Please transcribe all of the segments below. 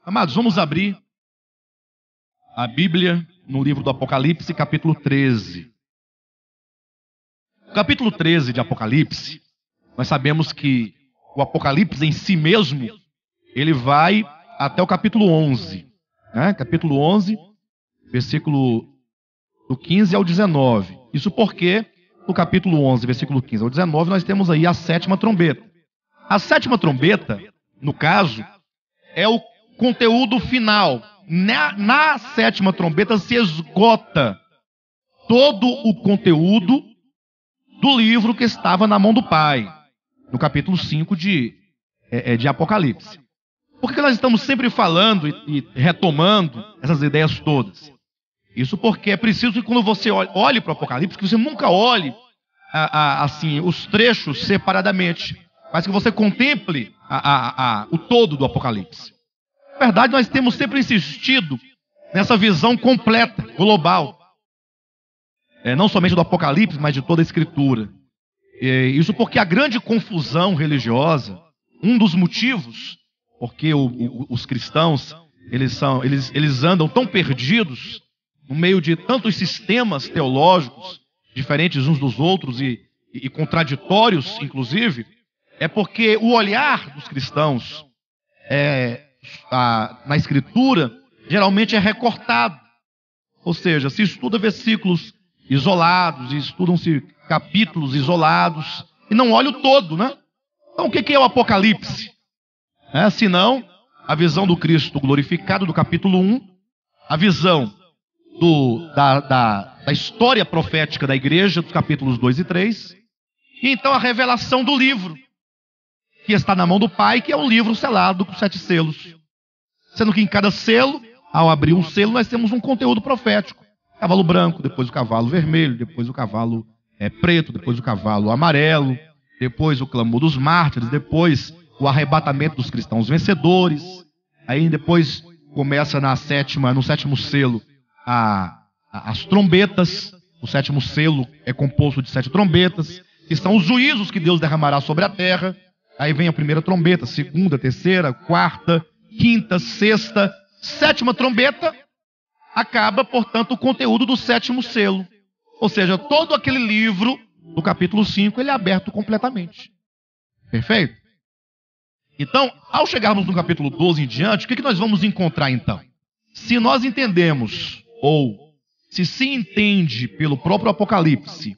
Amados, vamos abrir a Bíblia no livro do Apocalipse, capítulo 13. O capítulo 13 de Apocalipse, nós sabemos que o Apocalipse em si mesmo, ele vai até o capítulo 11. Né? Capítulo 11, versículo do 15 ao 19. Isso porque no capítulo 11, versículo 15 ao 19, nós temos aí a sétima trombeta. A sétima trombeta, no caso, é o conteúdo final. Na sétima trombeta se esgota todo o conteúdo do livro que estava na mão do Pai, no capítulo 5 de Apocalipse. Por que nós estamos sempre falando e retomando essas ideias todas? Isso porque é preciso que quando você olhe para o Apocalipse, que você nunca olhe assim, os trechos separadamente, mas que você contemple o todo do Apocalipse. Na verdade, nós temos sempre insistido nessa visão completa, global. Não somente do Apocalipse, mas de toda a Escritura. Isso porque a grande confusão religiosa, um dos motivos porque os cristãos eles andam tão perdidos no meio de tantos sistemas teológicos diferentes uns dos outros e contraditórios, inclusive, é porque o olhar dos cristãos na Escritura geralmente é recortado. Ou seja, se estuda versículos isolados, estudam-se capítulos isolados, e não olha o todo, né? Então o que é o Apocalipse? Senão a visão do Cristo glorificado do capítulo 1, a visão da história profética da igreja dos capítulos 2 e 3, e então a revelação do livro, que está na mão do Pai, que é um livro selado com 7 selos. Sendo que em cada selo, ao abrir um selo, nós temos um conteúdo profético. Cavalo branco, depois o cavalo vermelho, depois o cavalo preto, depois o cavalo amarelo, depois o clamor dos mártires, depois o arrebatamento dos cristãos vencedores. Aí depois começa no sétimo selo, as trombetas. O sétimo selo é composto de 7 trombetas, que são os juízos que Deus derramará sobre a terra. Aí vem a primeira trombeta, segunda, terceira, quarta, quinta, sexta, sétima trombeta. Acaba, portanto, o conteúdo do sétimo selo. Ou seja, todo aquele livro do capítulo 5, ele é aberto completamente. Perfeito? Então, ao chegarmos no capítulo 12 em diante, o que nós vamos encontrar então? Se nós entendemos, ou se entende pelo próprio Apocalipse,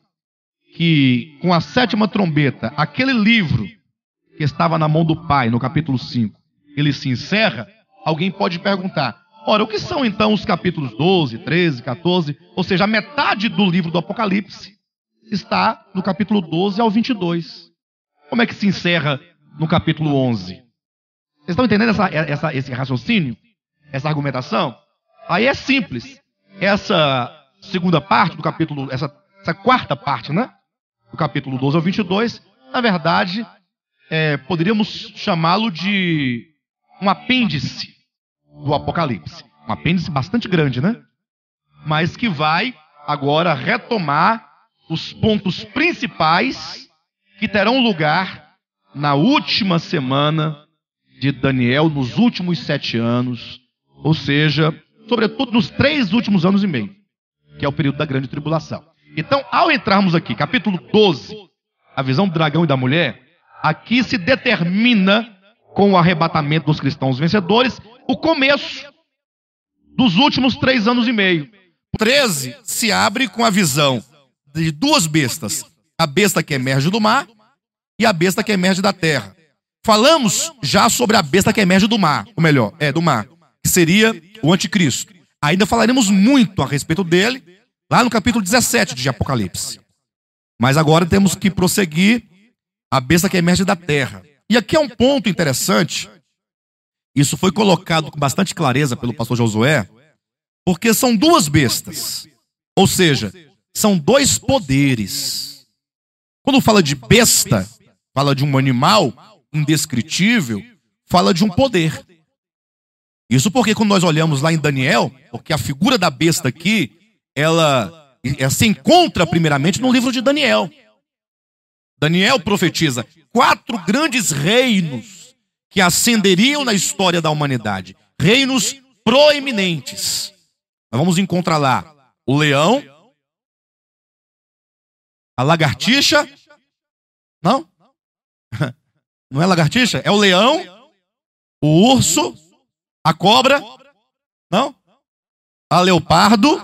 que com a sétima trombeta, aquele livro que estava na mão do Pai, no capítulo 5, ele se encerra, alguém pode perguntar, ora, o que são então os capítulos 12, 13, 14, ou seja, a metade do livro do Apocalipse está no capítulo 12 ao 22. Como é que se encerra no capítulo 11? Vocês estão entendendo esse raciocínio? Essa argumentação? Aí é simples. Essa segunda parte do capítulo, essa quarta parte, né? Do capítulo 12 ao 22, na verdade, poderíamos chamá-lo de um apêndice do Apocalipse. Um apêndice bastante grande, né? Mas que vai agora retomar os pontos principais que terão lugar na última semana de Daniel, nos últimos 7 anos, ou seja, sobretudo nos 3 últimos anos e meio, que é o período da grande tribulação. Então, ao entrarmos aqui, capítulo 12, a visão do dragão e da mulher, aqui se determina, com o arrebatamento dos cristãos vencedores, o começo dos últimos 3 anos e meio. O 13 se abre com a visão de 2 bestas, a besta que emerge do mar e a besta que emerge da terra. Falamos já sobre a besta que emerge do mar, ou melhor, do mar, que seria o anticristo. Ainda falaremos muito a respeito dele, lá no capítulo 17 de Apocalipse. Mas agora temos que prosseguir a besta que emerge da terra. E aqui é um ponto interessante, isso foi colocado com bastante clareza pelo pastor Josué, porque são 2 bestas, ou seja, são 2 poderes. Quando fala de besta, fala de um animal indescritível, fala de um poder. Isso porque quando nós olhamos lá em Daniel, porque a figura da besta aqui, ela se encontra primeiramente no livro de Daniel. Daniel profetiza 4 grandes reinos que ascenderiam na história da humanidade. reinos proeminentes. Nós vamos encontrar lá o leão, a lagartixa. Não? Não é lagartixa? É o leão, o urso, a cobra. Não? A leopardo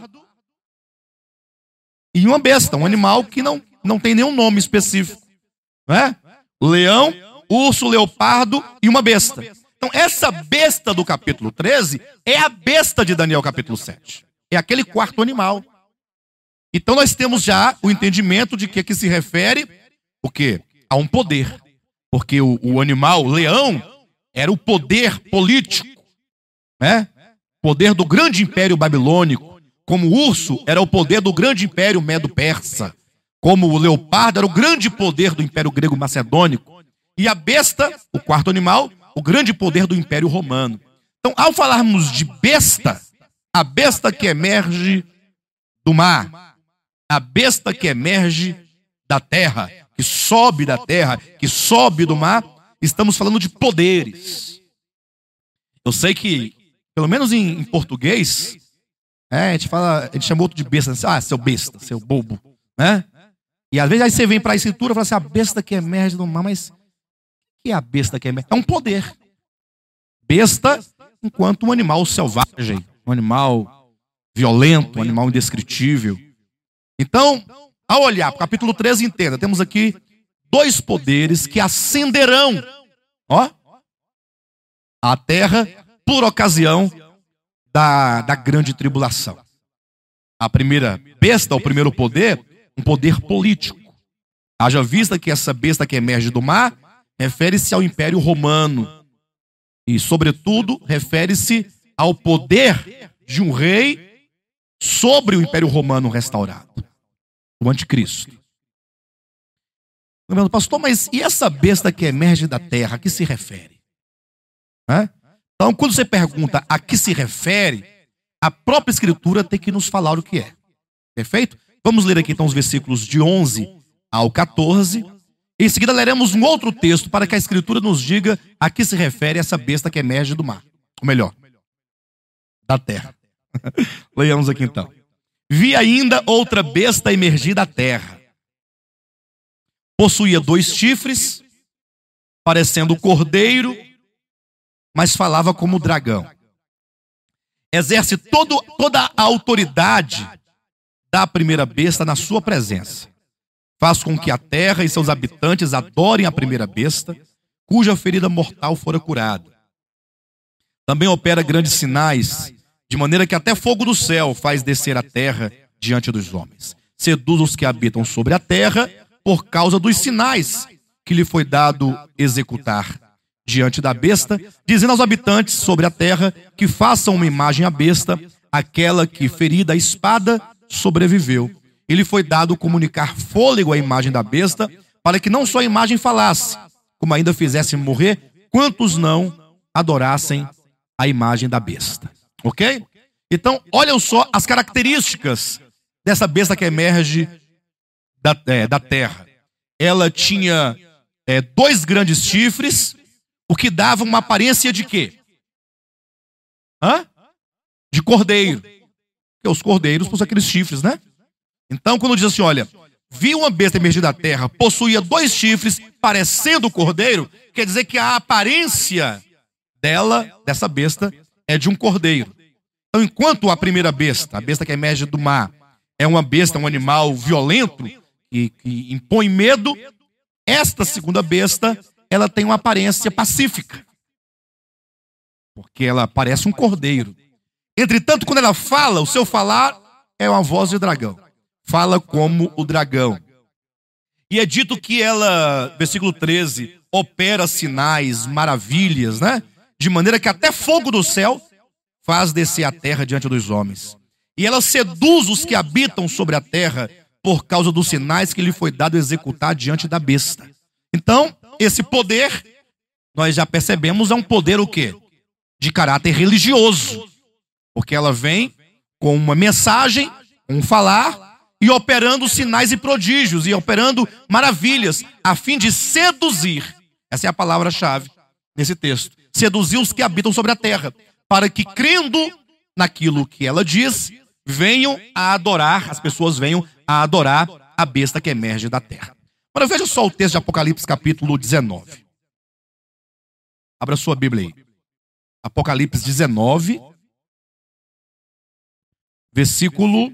e uma besta, um animal que não tem nenhum nome específico. Não é? Leão, urso, leopardo e uma besta. Então, essa besta do capítulo 13 é a besta de Daniel capítulo 7. É aquele quarto animal. Então, nós temos já o entendimento de que aqui se refere o quê? A um poder. Porque o animal, o leão, era o poder político, né? Poder do grande império babilônico. Como o urso era o poder do grande império medo-persa. Como o leopardo era o grande poder do império grego-macedônico. E a besta, o quarto animal, o grande poder do império romano. Então, ao falarmos de besta, a besta que emerge do mar, a besta que emerge da terra, que sobe da terra, que sobe do mar, estamos falando de poderes. Eu sei que, pelo menos em português, a gente chama outro de besta, assim, seu besta, seu bobo, né? E às vezes aí você vem para a escritura e fala assim, a besta que emerge do mar, mas o que é a besta que emerge? É um poder. Besta enquanto um animal selvagem, um animal violento, um animal indescritível. Então, ao olhar para o capítulo 13, entenda, temos aqui dois poderes que ascenderão a terra por ocasião da grande tribulação. A primeira besta, o primeiro poder, um poder político. Haja vista que essa besta que emerge do mar refere-se ao Império Romano. E, sobretudo, refere-se ao poder de um rei sobre o Império Romano restaurado. O anticristo. Pastor, mas e essa besta que emerge da terra, a que se refere? Então, quando você pergunta a que se refere, a própria escritura tem que nos falar o que é. Perfeito? Vamos ler aqui então os versículos de 11 ao 14. Em seguida leremos um outro texto para que a escritura nos diga a que se refere essa besta que emerge do mar. Ou melhor, da terra. Leiamos aqui então. Vi ainda outra besta emergir da terra. Possuía 2 chifres, parecendo cordeiro, mas falava como dragão. Exerce toda a autoridade da primeira besta na sua presença. Faz com que a terra e seus habitantes adorem a primeira besta, cuja ferida mortal fora curada. Também opera grandes sinais, de maneira que até fogo do céu faz descer a terra diante dos homens. Seduz os que habitam sobre a terra por causa dos sinais que lhe foi dado executar diante da besta, dizendo aos habitantes sobre a terra que façam uma imagem à besta, aquela que, ferida a espada, sobreviveu. Ele foi dado comunicar fôlego à imagem da besta, para que não só a imagem falasse, como ainda fizesse morrer quantos não adorassem a imagem da besta. Ok? Então, olham só as características dessa besta que emerge da terra. Ela tinha 2 grandes chifres, o que dava uma aparência de quê? De cordeiro. Porque os cordeiros possuem aqueles chifres, né? Então, quando diz assim, olha, vi uma besta emergir da terra, possuía 2 chifres, parecendo cordeiro, quer dizer que a aparência dessa besta, é de um cordeiro. Então, enquanto a primeira besta, a besta que emerge do mar, é uma besta, um animal violento, que impõe medo, esta segunda besta, ela tem uma aparência pacífica. Porque ela parece um cordeiro. Entretanto, quando ela fala, o seu falar é uma voz de dragão. Fala como o dragão. E é dito que ela, versículo 13, opera sinais, maravilhas, né? De maneira que até fogo do céu faz descer a terra diante dos homens. E ela seduz os que habitam sobre a terra por causa dos sinais que lhe foi dado executar diante da besta. Então, esse poder, nós já percebemos, é um poder o quê? De caráter religioso. Porque ela vem com uma mensagem, um falar, e operando sinais e prodígios, e operando maravilhas, a fim de seduzir. Essa é a palavra-chave nesse texto. Seduzir os que habitam sobre a terra, para que, crendo naquilo que ela diz, venham a adorar, as pessoas venham a adorar a besta que emerge da terra. Agora veja só o texto de Apocalipse capítulo 19. Abra sua Bíblia aí. Apocalipse 19, versículo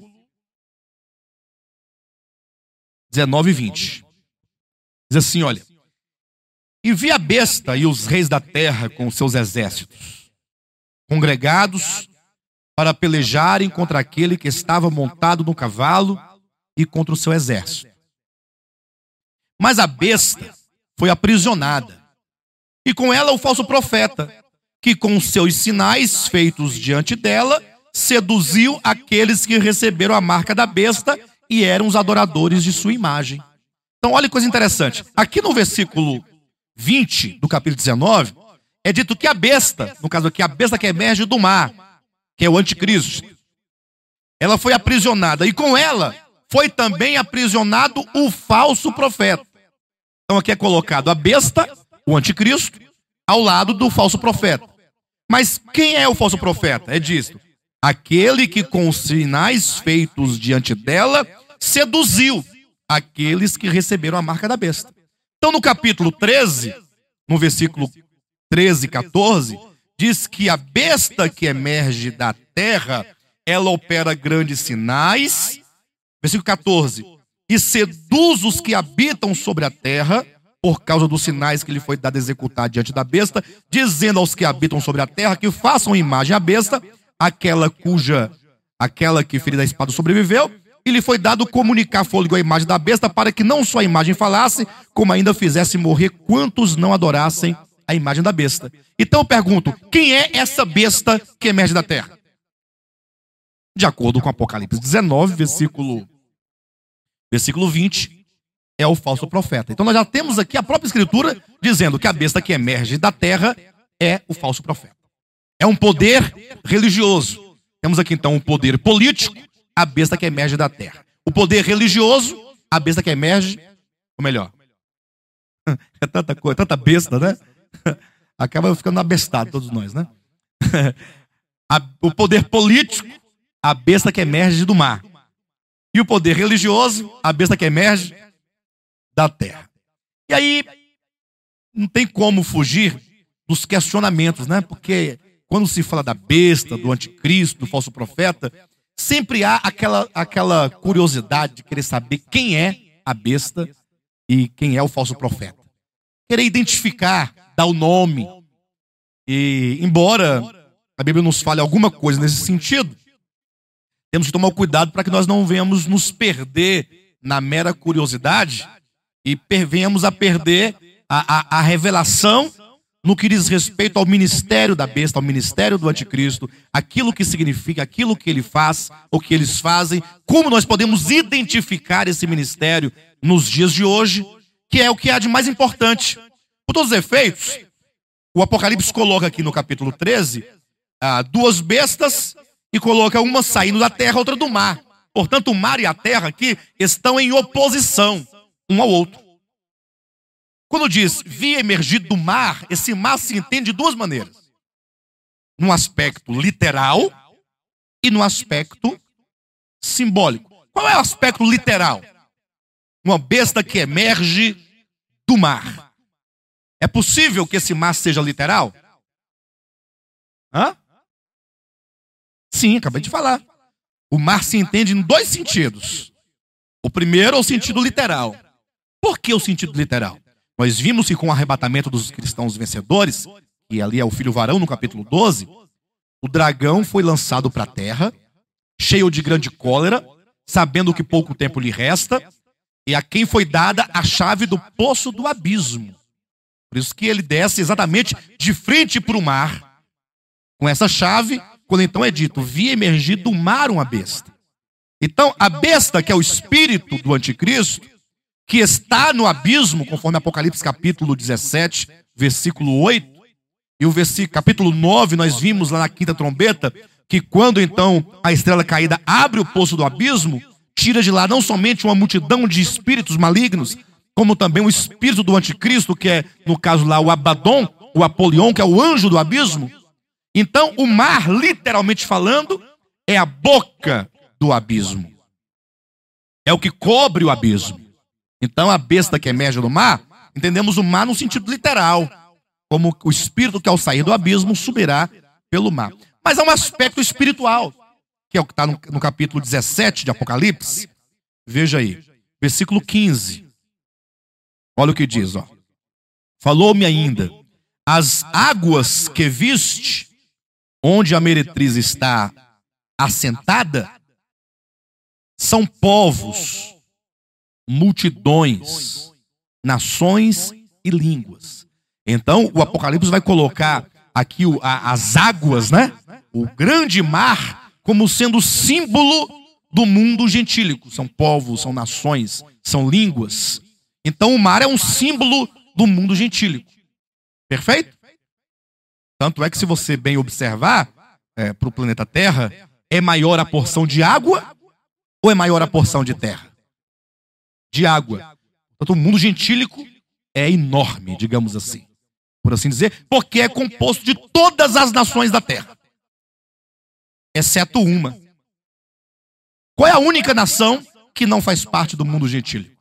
19 e 20. Diz assim, olha: e vi a besta e os reis da terra com seus exércitos, congregados para pelejarem contra aquele que estava montado no cavalo e contra o seu exército. Mas a besta foi aprisionada, e com ela o falso profeta, que com os seus sinais feitos diante dela, seduziu aqueles que receberam a marca da besta e eram os adoradores de sua imagem. Então, olha que coisa interessante. Aqui no versículo 20 do capítulo 19, é dito que a besta, no caso aqui, a besta que emerge do mar, que é o anticristo, ela foi aprisionada, e com ela foi também aprisionado o falso profeta. Então aqui é colocado a besta, o anticristo, ao lado do falso profeta. Mas quem é o falso profeta? É disso: aquele que com os sinais feitos diante dela seduziu aqueles que receberam a marca da besta. Então no capítulo 13, no versículo 13 e 14, diz que a besta que emerge da terra, ela opera grandes sinais. Versículo 14: e seduz os que habitam sobre a terra, por causa dos sinais que lhe foi dado executar diante da besta, dizendo aos que habitam sobre a terra que façam imagem à besta, aquela que ferida a espada sobreviveu, e lhe foi dado comunicar fôlego à imagem da besta, para que não só a imagem falasse, como ainda fizesse morrer quantos não adorassem a imagem da besta. Então eu pergunto, quem é essa besta que emerge da terra? De acordo com Apocalipse 19, versículo 20, é o falso profeta. Então nós já temos aqui a própria escritura dizendo que a besta que emerge da terra é o falso profeta. É um poder religioso. Temos aqui então um poder político, a besta que emerge da terra. O poder religioso, a besta que emerge, ou melhor, é tanta coisa, tanta besta, né? Acaba ficando abestado todos nós, né? O poder político, a besta que emerge do mar. E o poder religioso, a besta que emerge da terra. E aí, não tem como fugir dos questionamentos, né? Porque quando se fala da besta, do anticristo, do falso profeta, sempre há aquela curiosidade de querer saber quem é a besta e quem é o falso profeta. Querer identificar, dar o nome. E, embora a Bíblia nos fale alguma coisa nesse sentido, temos que tomar o cuidado para que nós não venhamos nos perder na mera curiosidade e venhamos a perder a revelação no que diz respeito ao ministério da besta, ao ministério do anticristo, aquilo que significa, aquilo que ele faz, o que eles fazem, como nós podemos identificar esse ministério nos dias de hoje, que é o que há de mais importante. Por todos os efeitos, o Apocalipse coloca aqui no capítulo 13 duas bestas e coloca uma saindo da terra, outra do mar. Portanto, o mar e a terra aqui estão em oposição um ao outro. Quando diz vi emergir do mar, esse mar se entende de duas maneiras: num aspecto literal e no aspecto simbólico. Qual é o aspecto literal? Uma besta que emerge do mar. É possível que esse mar seja literal? Hã? Sim, acabei de falar. O mar se entende em dois sentidos. O primeiro é o sentido literal. Por que o sentido literal? Nós vimos que com o arrebatamento dos cristãos vencedores, e ali é o filho varão no capítulo 12, o dragão foi lançado para a terra, cheio de grande cólera, sabendo que pouco tempo lhe resta, e a quem foi dada a chave do poço do abismo. Por isso que ele desce exatamente de frente para o mar. Com essa chave, quando então é dito, vi emergir do mar uma besta. Então, a besta, que é o espírito do anticristo, que está no abismo, conforme Apocalipse capítulo 17, versículo 8, e o capítulo 9, nós vimos lá na quinta trombeta, que quando então a estrela caída abre o poço do abismo, tira de lá não somente uma multidão de espíritos malignos, como também o espírito do anticristo, que é, no caso lá, o Abaddon, o Apolion, que é o anjo do abismo. Então, o mar, literalmente falando, é a boca do abismo. É o que cobre o abismo. Então, a besta que emerge do mar, entendemos o mar no sentido literal, como o espírito que ao sair do abismo subirá pelo mar. Mas há um aspecto espiritual, que é o que está no capítulo 17 de Apocalipse. Veja aí, versículo 15. Olha o que diz, ó. Falou-me ainda, as águas que viste, onde a meretriz está assentada, são povos, multidões, nações e línguas. Então, o Apocalipse vai colocar aqui as águas, né? O grande mar, como sendo símbolo do mundo gentílico. São povos, são nações, são línguas. Então, o mar é um símbolo do mundo gentílico. Perfeito? Tanto é que, se você bem observar, para o planeta Terra, é maior a porção de água ou é maior a porção de terra? De água. Portanto, o mundo gentílico é enorme, digamos assim, por assim dizer, porque é composto de todas as nações da terra, exceto uma. Qual é a única nação que não faz parte do mundo gentílico?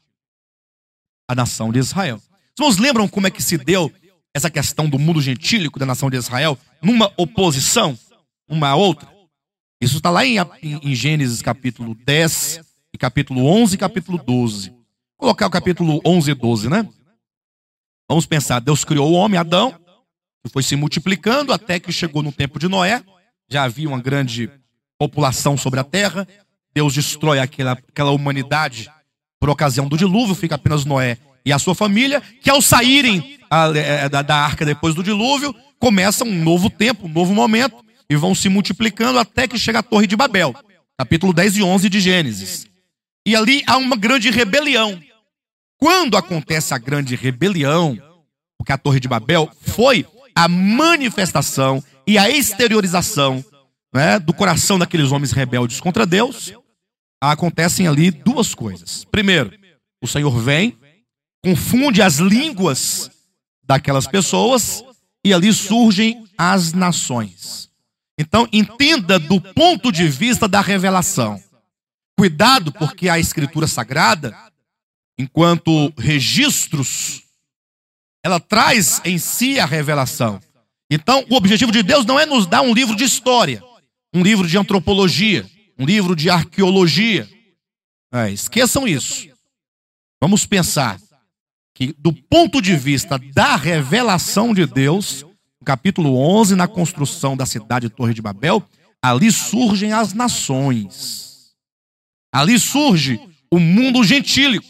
A nação de Israel. Os irmãos lembram como é que se deu essa questão do mundo gentílico, da nação de Israel, numa oposição uma à outra? Isso está lá em Gênesis capítulo 10, e capítulo 11 e capítulo 12. Vou colocar o capítulo 11 e 12, né? Vamos pensar, Deus criou o homem, Adão, que foi se multiplicando até que chegou no tempo de Noé. Já havia uma grande população sobre a terra. Deus destrói aquela humanidade por ocasião do dilúvio, fica apenas Noé e a sua família, que ao saírem da arca depois do dilúvio, começa um novo tempo, um novo momento, e vão se multiplicando até que chega a Torre de Babel, capítulo 10 e 11 de Gênesis. E ali há uma grande rebelião. Quando acontece a grande rebelião, porque a Torre de Babel foi a manifestação e a exteriorização, né, do coração daqueles homens rebeldes contra Deus, acontecem ali duas coisas. Primeiro, o Senhor vem, confunde as línguas daquelas pessoas e ali surgem as nações. Então, entenda do ponto de vista da revelação. Cuidado, porque a Escritura Sagrada, enquanto registros, ela traz em si a revelação. Então, o objetivo de Deus não é nos dar um livro de história, um livro de antropologia, um livro de arqueologia. Esqueçam isso. Vamos pensar que, do ponto de vista da revelação de Deus, no capítulo 11, na construção da cidade de Torre de Babel, ali surgem as nações. Ali surge o mundo gentílico.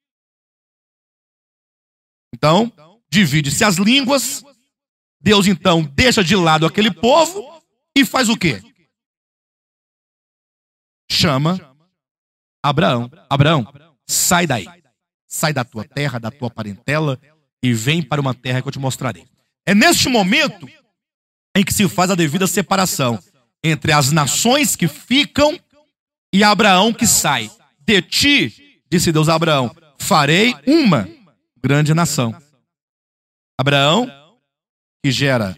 Então, divide-se as línguas. Deus, então, deixa de lado aquele povo e faz o quê? Chama Abraão. Abraão, sai daí. Sai da tua terra, da tua parentela e vem para uma terra que eu te mostrarei. É neste momento em que se faz a devida separação entre as nações que ficam e Abraão que sai. De ti, disse Deus a Abraão, farei uma grande nação. Abraão, que gera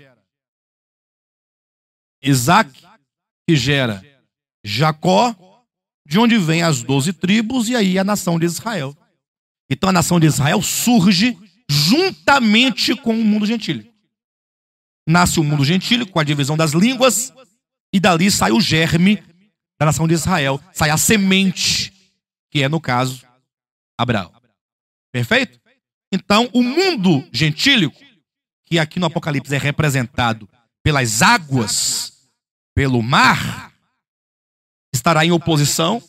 Isaac, que gera Jacó, de onde vem as 12 tribos e aí a nação de Israel. Então a nação de Israel surge juntamente com o mundo gentílico. Nasce o mundo gentílico com a divisão das línguas e dali sai o germe da nação de Israel. Sai a semente, que é, no caso, Abraão. Perfeito? Então o mundo gentílico, que aqui no Apocalipse é representado pelas águas, pelo mar, estará em oposição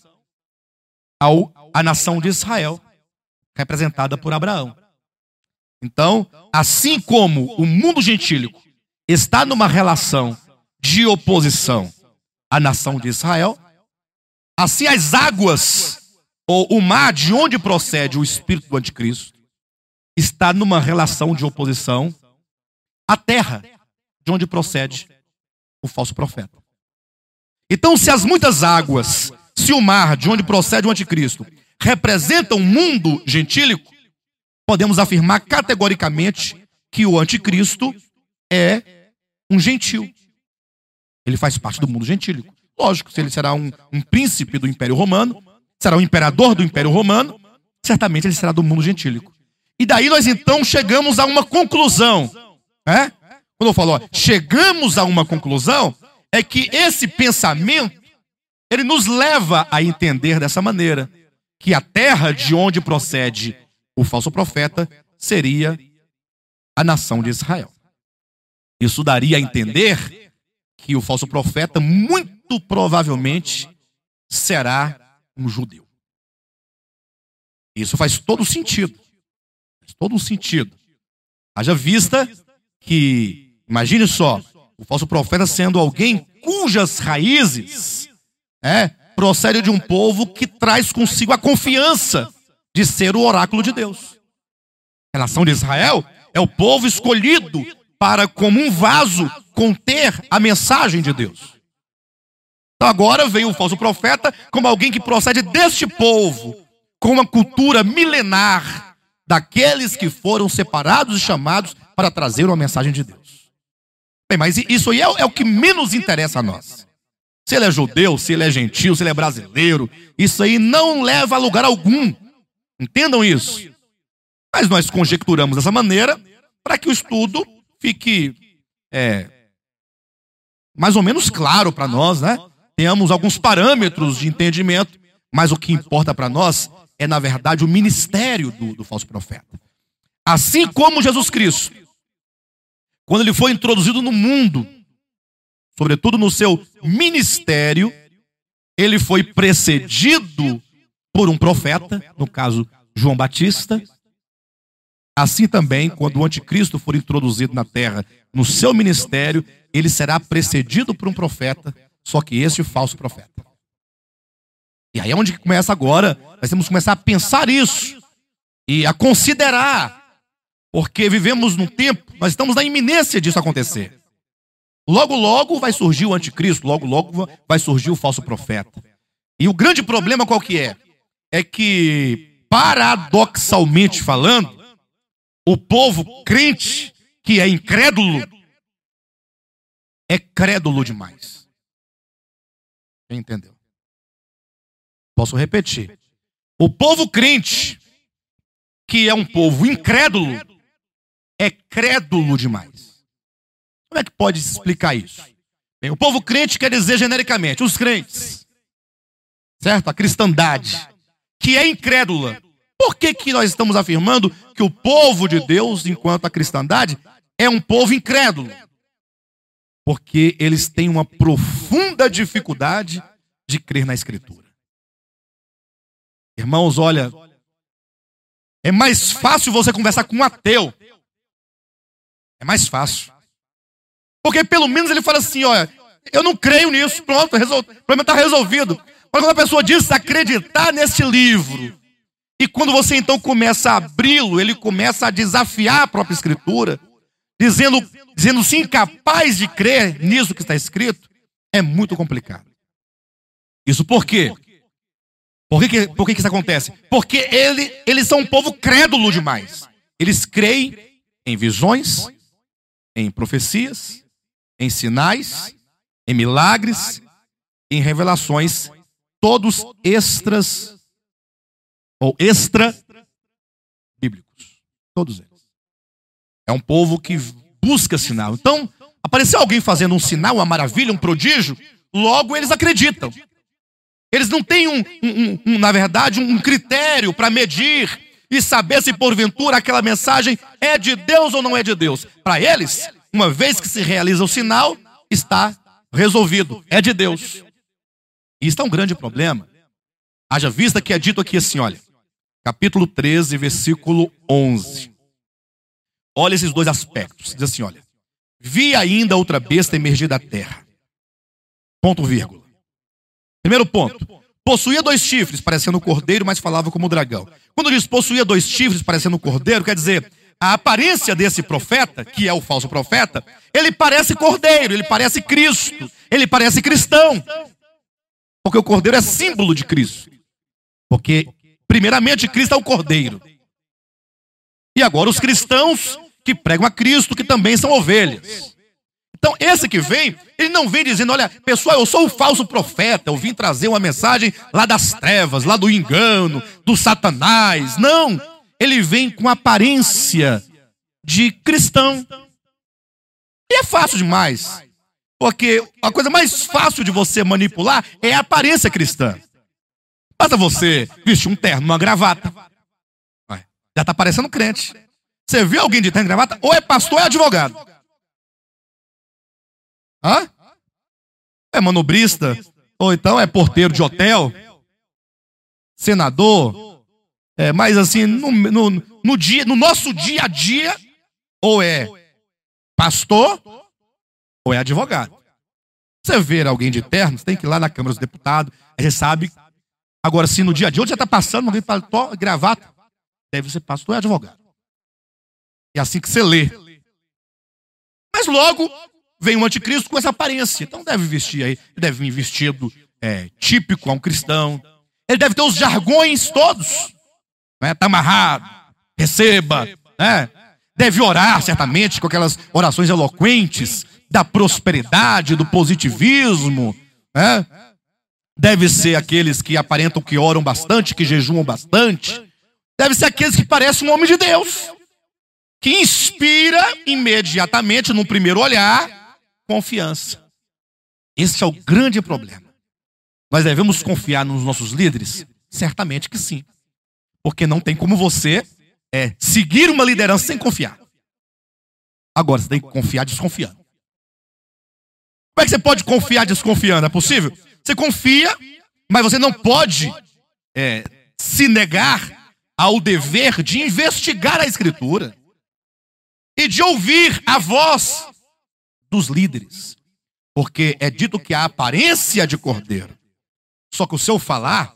à nação de Israel, representada por Abraão. Então, assim como o mundo gentílico está numa relação de oposição à nação de Israel, assim as águas, ou o mar de onde procede o espírito do anticristo, está numa relação de oposição à terra, de onde procede o falso profeta. Então, se as muitas águas, se o mar de onde procede o anticristo, representam o mundo gentílico, podemos afirmar categoricamente que o anticristo é um gentil. Ele faz parte do mundo gentílico. Lógico, se ele será um príncipe do Império Romano, será um imperador do Império Romano, certamente ele será do mundo gentílico. E daí nós então chegamos a uma conclusão. Quando eu falo, chegamos a uma conclusão, é que esse pensamento, ele nos leva a entender dessa maneira, que a terra de onde procede o falso profeta seria a nação de Israel. Isso daria a entender que o falso profeta muito provavelmente será um judeu. Isso faz todo sentido. Faz todo sentido. Haja vista que, imagine só, o falso profeta sendo alguém cujas raízes procede de um povo que traz consigo a confiança de ser o oráculo de Deus. A nação de Israel é o povo escolhido para, como um vaso, conter a mensagem de Deus. Então agora veio o falso profeta como alguém que procede deste povo, com uma cultura milenar daqueles que foram separados e chamados para trazer uma mensagem de Deus. Bem, mas isso aí é o que menos interessa a nós. Se ele é judeu, se ele é gentil, se ele é brasileiro, isso aí não leva a lugar algum. Entendam isso. Mas nós conjecturamos dessa maneira para que o estudo fique mais ou menos claro para nós, né? Tenhamos alguns parâmetros de entendimento, mas o que importa para nós é, na verdade, o ministério do falso profeta. Assim como Jesus Cristo, quando ele foi introduzido no mundo, sobretudo no seu ministério, ele foi precedido por um profeta, no caso João Batista. Assim também, quando o anticristo for introduzido na terra, no seu ministério, ele será precedido por um profeta, só que esse é o falso profeta. E aí é onde começa agora, nós temos que começar a pensar isso e a considerar, porque vivemos num tempo, nós estamos na iminência disso acontecer. Logo, logo vai surgir o anticristo, logo, logo vai surgir o falso profeta. E o grande problema qual que é? É que, paradoxalmente falando, o povo crente, que é incrédulo, é crédulo demais. Quem entendeu? Posso repetir. O povo crente, que é um povo incrédulo, é crédulo demais. Como é que pode explicar isso? Bem, o povo crente quer dizer genericamente, os crentes, certo? A cristandade, que é incrédula. Por que nós estamos afirmando que o povo de Deus, enquanto a cristandade, é um povo incrédulo? Porque eles têm uma profunda dificuldade de crer na Escritura. Irmãos, olha, é mais fácil você conversar com um ateu. É mais fácil. Porque pelo menos ele fala assim, olha, eu não creio nisso, pronto, o problema está resolvido. Mas quando a pessoa diz acreditar nesse livro, e quando você então começa a abri-lo, ele começa a desafiar a própria Escritura, dizendo-se incapaz de crer nisso que está escrito, é muito complicado. Isso por quê? Por que isso acontece? Porque eles são um povo crédulo demais. Eles creem em visões, em profecias, em sinais, em milagres, em revelações, todos extra bíblicos. Todos eles. É um povo que busca sinal. Então, apareceu alguém fazendo um sinal, uma maravilha, um prodígio, logo eles acreditam. Eles não têm na verdade, um critério para medir e saber se porventura aquela mensagem é de Deus ou não é de Deus. Para eles, uma vez que se realiza o sinal, está resolvido. É de Deus. E isso é um grande problema. Haja vista que é dito aqui assim, olha, capítulo 13, versículo 11. Olha esses dois aspectos. Diz assim, olha, vi ainda outra besta emergir da terra. Ponto, vírgula. Primeiro ponto. Possuía 2 chifres, parecendo um cordeiro, mas falava como um dragão. Quando diz possuía 2 chifres, parecendo um cordeiro, quer dizer, a aparência desse profeta, que é o falso profeta, ele parece cordeiro, ele parece Cristo, ele parece cristão. Porque o cordeiro é símbolo de Cristo. Porque, primeiramente, Cristo é o cordeiro. E agora os cristãos que pregam a Cristo, que também são ovelhas. Então, esse que vem, ele não vem dizendo, olha, pessoal, eu sou o falso profeta, eu vim trazer uma mensagem lá das trevas, lá do engano, do Satanás. Não, ele vem com aparência de cristão. E é fácil demais, porque a coisa mais fácil de você manipular é a aparência cristã. Basta você vestir um terno, uma gravata. Já está parecendo crente. Você viu alguém de terno e gravata? Ou é pastor ou é advogado. Hã? É manobrista. Ou então é porteiro de hotel. Senador. Mas assim, no nosso dia a dia, ou é pastor ou é advogado. Você ver alguém de terno, você tem que ir lá na Câmara dos Deputados. A gente sabe. Agora, se no dia a dia, onde você está passando, alguém fala, gravata, deve ser pastor ou é advogado. É assim que você lê. Mas logo vem o anticristo com essa aparência. Então deve vestir aí, deve vir vestido típico a um cristão. Ele deve ter os jargões todos. Tá amarrado, receba, deve orar certamente com aquelas orações eloquentes da prosperidade, do positivismo. Deve ser aqueles que aparentam que oram bastante, que jejuam bastante. Deve ser aqueles que parecem um homem de Deus, que inspira imediatamente, no primeiro olhar, confiança. Esse é o grande problema. Nós devemos confiar nos nossos líderes? Certamente que sim. Porque não tem como você seguir uma liderança sem confiar. Agora, você tem que confiar desconfiando. Como é que você pode confiar desconfiando? É possível? Você confia, mas você não pode se negar ao dever de investigar a Escritura e de ouvir a voz dos líderes. Porque é dito que a aparência de cordeiro, só que o seu falar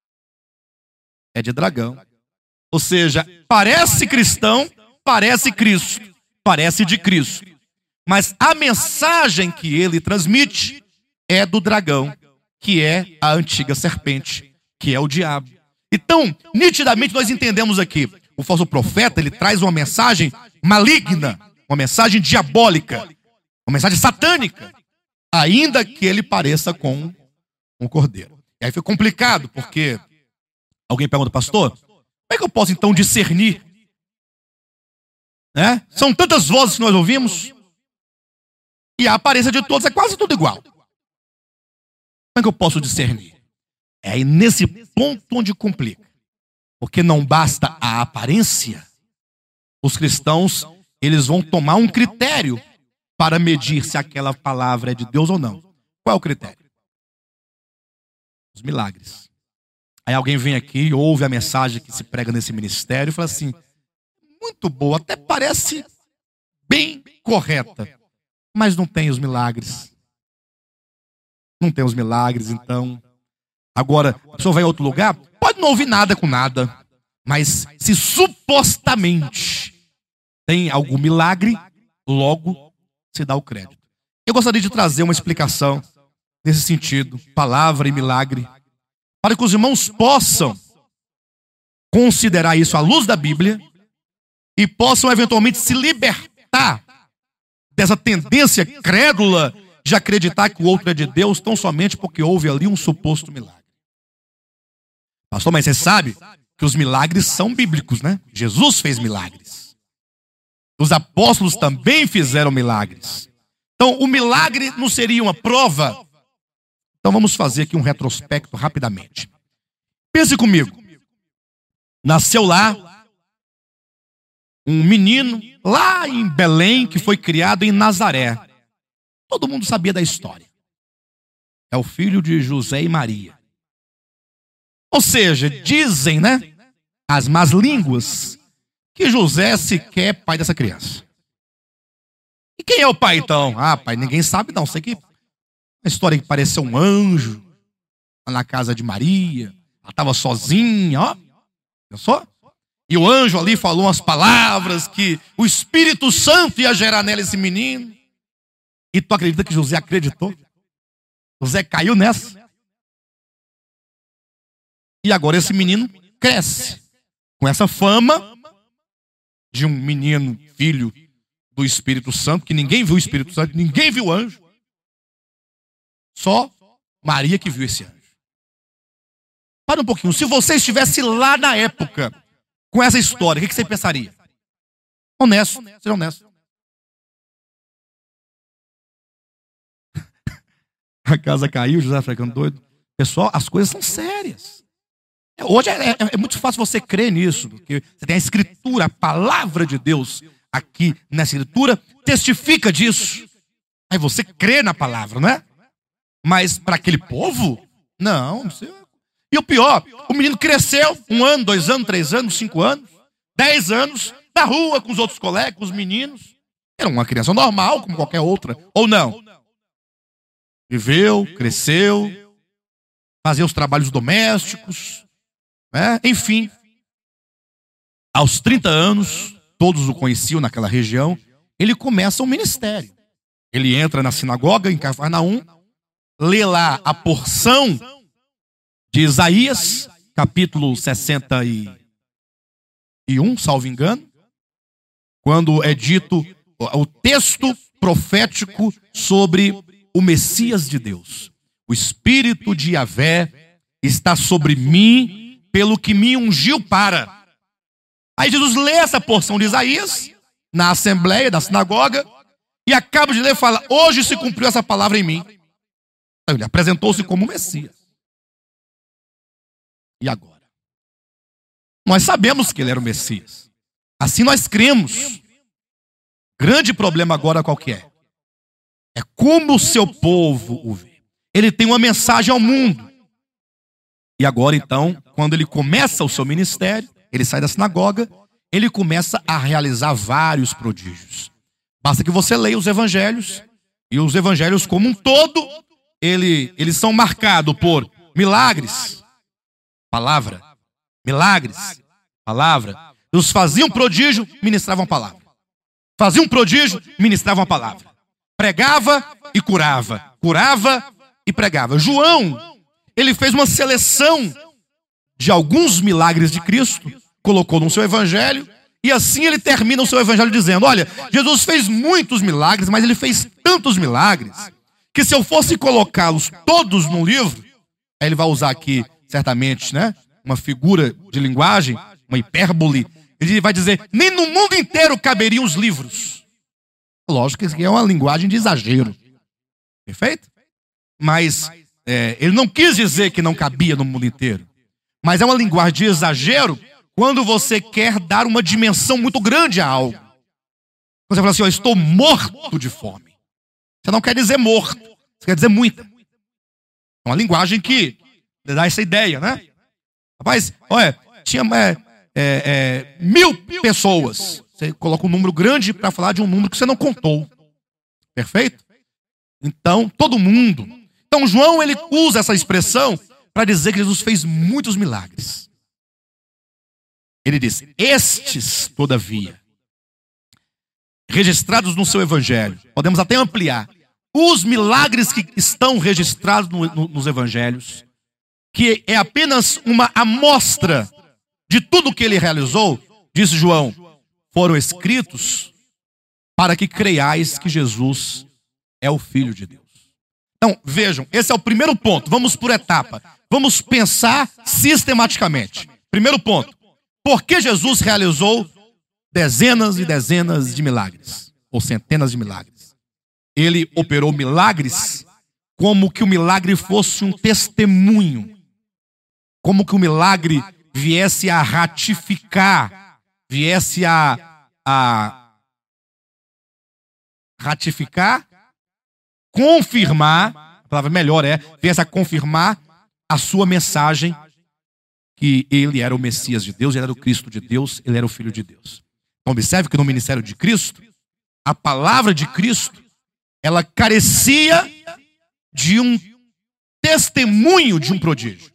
é de dragão. Ou seja, parece cristão, parece Cristo, parece de Cristo. Mas a mensagem que ele transmite é do dragão, que é a antiga serpente, que é o diabo. Então, nitidamente nós entendemos aqui, o falso profeta, ele traz uma mensagem maligna, uma mensagem diabólica, uma mensagem satânica, ainda que ele pareça com um cordeiro. E aí foi complicado, porque alguém pergunta, pastor, como é que eu posso então discernir? São tantas vozes que nós ouvimos, e a aparência de todos é quase tudo igual. Como é que eu posso discernir? É aí nesse ponto onde complica. Porque não basta a aparência. Os cristãos, eles vão tomar um critério para medir se aquela palavra é de Deus ou não. Qual é o critério? Os milagres. Aí alguém vem aqui, ouve a mensagem que se prega nesse ministério e fala assim, muito boa, até parece bem correta, mas não tem os milagres. Não tem os milagres, então. Agora, a pessoa vai em outro lugar, pode não ouvir nada com nada, mas se supostamente tem algum milagre, logo se dá o crédito. Eu gostaria de trazer uma explicação nesse sentido, palavra e milagre, para que os irmãos possam considerar isso à luz da Bíblia e possam eventualmente se libertar dessa tendência crédula de acreditar que o outro é de Deus tão somente porque houve ali um suposto milagre. Pastor, mas você sabe que os milagres são bíblicos, né? Jesus fez milagres. Os apóstolos também fizeram milagres. Então, o milagre não seria uma prova? Então, vamos fazer aqui um retrospecto rapidamente. Pense comigo. Nasceu lá um menino, lá em Belém, que foi criado em Nazaré. Todo mundo sabia da história. É o filho de José e Maria. Ou seja, dizem, né, as más línguas, que José sequer é pai dessa criança. E quem é o pai, então? Ah, pai, ninguém sabe, não. Sei que a história que pareceu um anjo lá na casa de Maria. Ela estava sozinha, ó. Pensou? E o anjo ali falou umas palavras que o Espírito Santo ia gerar nela esse menino. E tu acredita que José acreditou? José caiu nessa. E agora esse menino cresce com essa fama de um menino, filho do Espírito Santo, que ninguém viu o Espírito Santo, ninguém viu o anjo. Só Maria que viu esse anjo. Para um pouquinho, se você estivesse lá na época, com essa história, o que você pensaria? Honesto, seja honesto. A casa caiu, José ficando doido. Pessoal, as coisas são sérias. Hoje é muito fácil você crer nisso, porque você tem a Escritura, a palavra de Deus aqui nessa Escritura, testifica disso. Aí você crê na palavra, não é? Mas para aquele povo, não. E o pior, o menino cresceu 1 ano, 2 anos, 3 anos, 5 anos, 10 anos, na rua com os outros colegas, com os meninos. Era uma criança normal, como qualquer outra, ou não? Viveu, cresceu, fazia os trabalhos domésticos, né? Enfim. Aos 30 anos, todos o conheciam naquela região, ele começa um ministério. Ele entra na sinagoga em Cafarnaum, lê lá a porção de Isaías, capítulo 61, salvo engano, quando é dito o texto profético sobre o Messias de Deus. O Espírito de Yahvé está sobre mim, pelo que me ungiu para. Aí Jesus lê essa porção de Isaías, na assembleia da sinagoga, e acaba de ler e fala, hoje se cumpriu essa palavra em mim. Ele apresentou-se como Messias. E agora? Nós sabemos que ele era o Messias. Assim nós cremos. Grande problema agora qual que é? É como o seu povo o vê. Ele tem uma mensagem ao mundo. E agora então, quando ele começa o seu ministério, ele sai da sinagoga, ele começa a realizar vários prodígios. Basta que você leia os evangelhos, e os evangelhos como um todo, eles são marcados por milagres, palavra, milagres, palavra. Eles faziam prodígio, ministravam a palavra. Faziam prodígio, ministravam a palavra. Pregava e curava. Curava e pregava. João, ele fez uma seleção de alguns milagres de Cristo, colocou no seu evangelho, e assim ele termina o seu evangelho dizendo, olha, Jesus fez muitos milagres, mas ele fez tantos milagres, que se eu fosse colocá-los todos no livro, aí ele vai usar aqui, certamente, né, uma figura de linguagem, uma hipérbole, ele vai dizer, nem no mundo inteiro caberiam os livros. Lógico que isso aqui é uma linguagem de exagero. Perfeito? Mas ele não quis dizer que não cabia no mundo inteiro. Mas é uma linguagem de exagero quando você quer dar uma dimensão muito grande a algo. Você fala assim, eu estou morto de fome. Você não quer dizer morto, você quer dizer muita. É uma linguagem que dá essa ideia, né? Rapaz, olha, tinha 1000 pessoas. Você coloca um número grande para falar de um número que você não contou. Perfeito? Então, todo mundo. Então, João, ele usa essa expressão para dizer que Jesus fez muitos milagres. Ele diz, estes, todavia, registrados no seu evangelho, podemos até ampliar, os milagres que estão registrados nos evangelhos, que é apenas uma amostra de tudo que ele realizou, disse João, foram escritos para que creiais que Jesus é o Filho de Deus. Então, vejam, esse é o primeiro ponto. Vamos por etapa. Vamos pensar sistematicamente. Primeiro ponto. Por que Jesus realizou dezenas e dezenas de milagres? Ou centenas de milagres? Ele operou milagres como que o milagre fosse um testemunho. Como que o milagre viesse a ratificar, viesse a ratificar, confirmar, a palavra melhor viesse a confirmar a sua mensagem que ele era o Messias de Deus, ele era o Cristo de Deus, ele era o Filho de Deus. Então observe que no ministério de Cristo, a palavra de Cristo, ela carecia de um testemunho de um prodígio.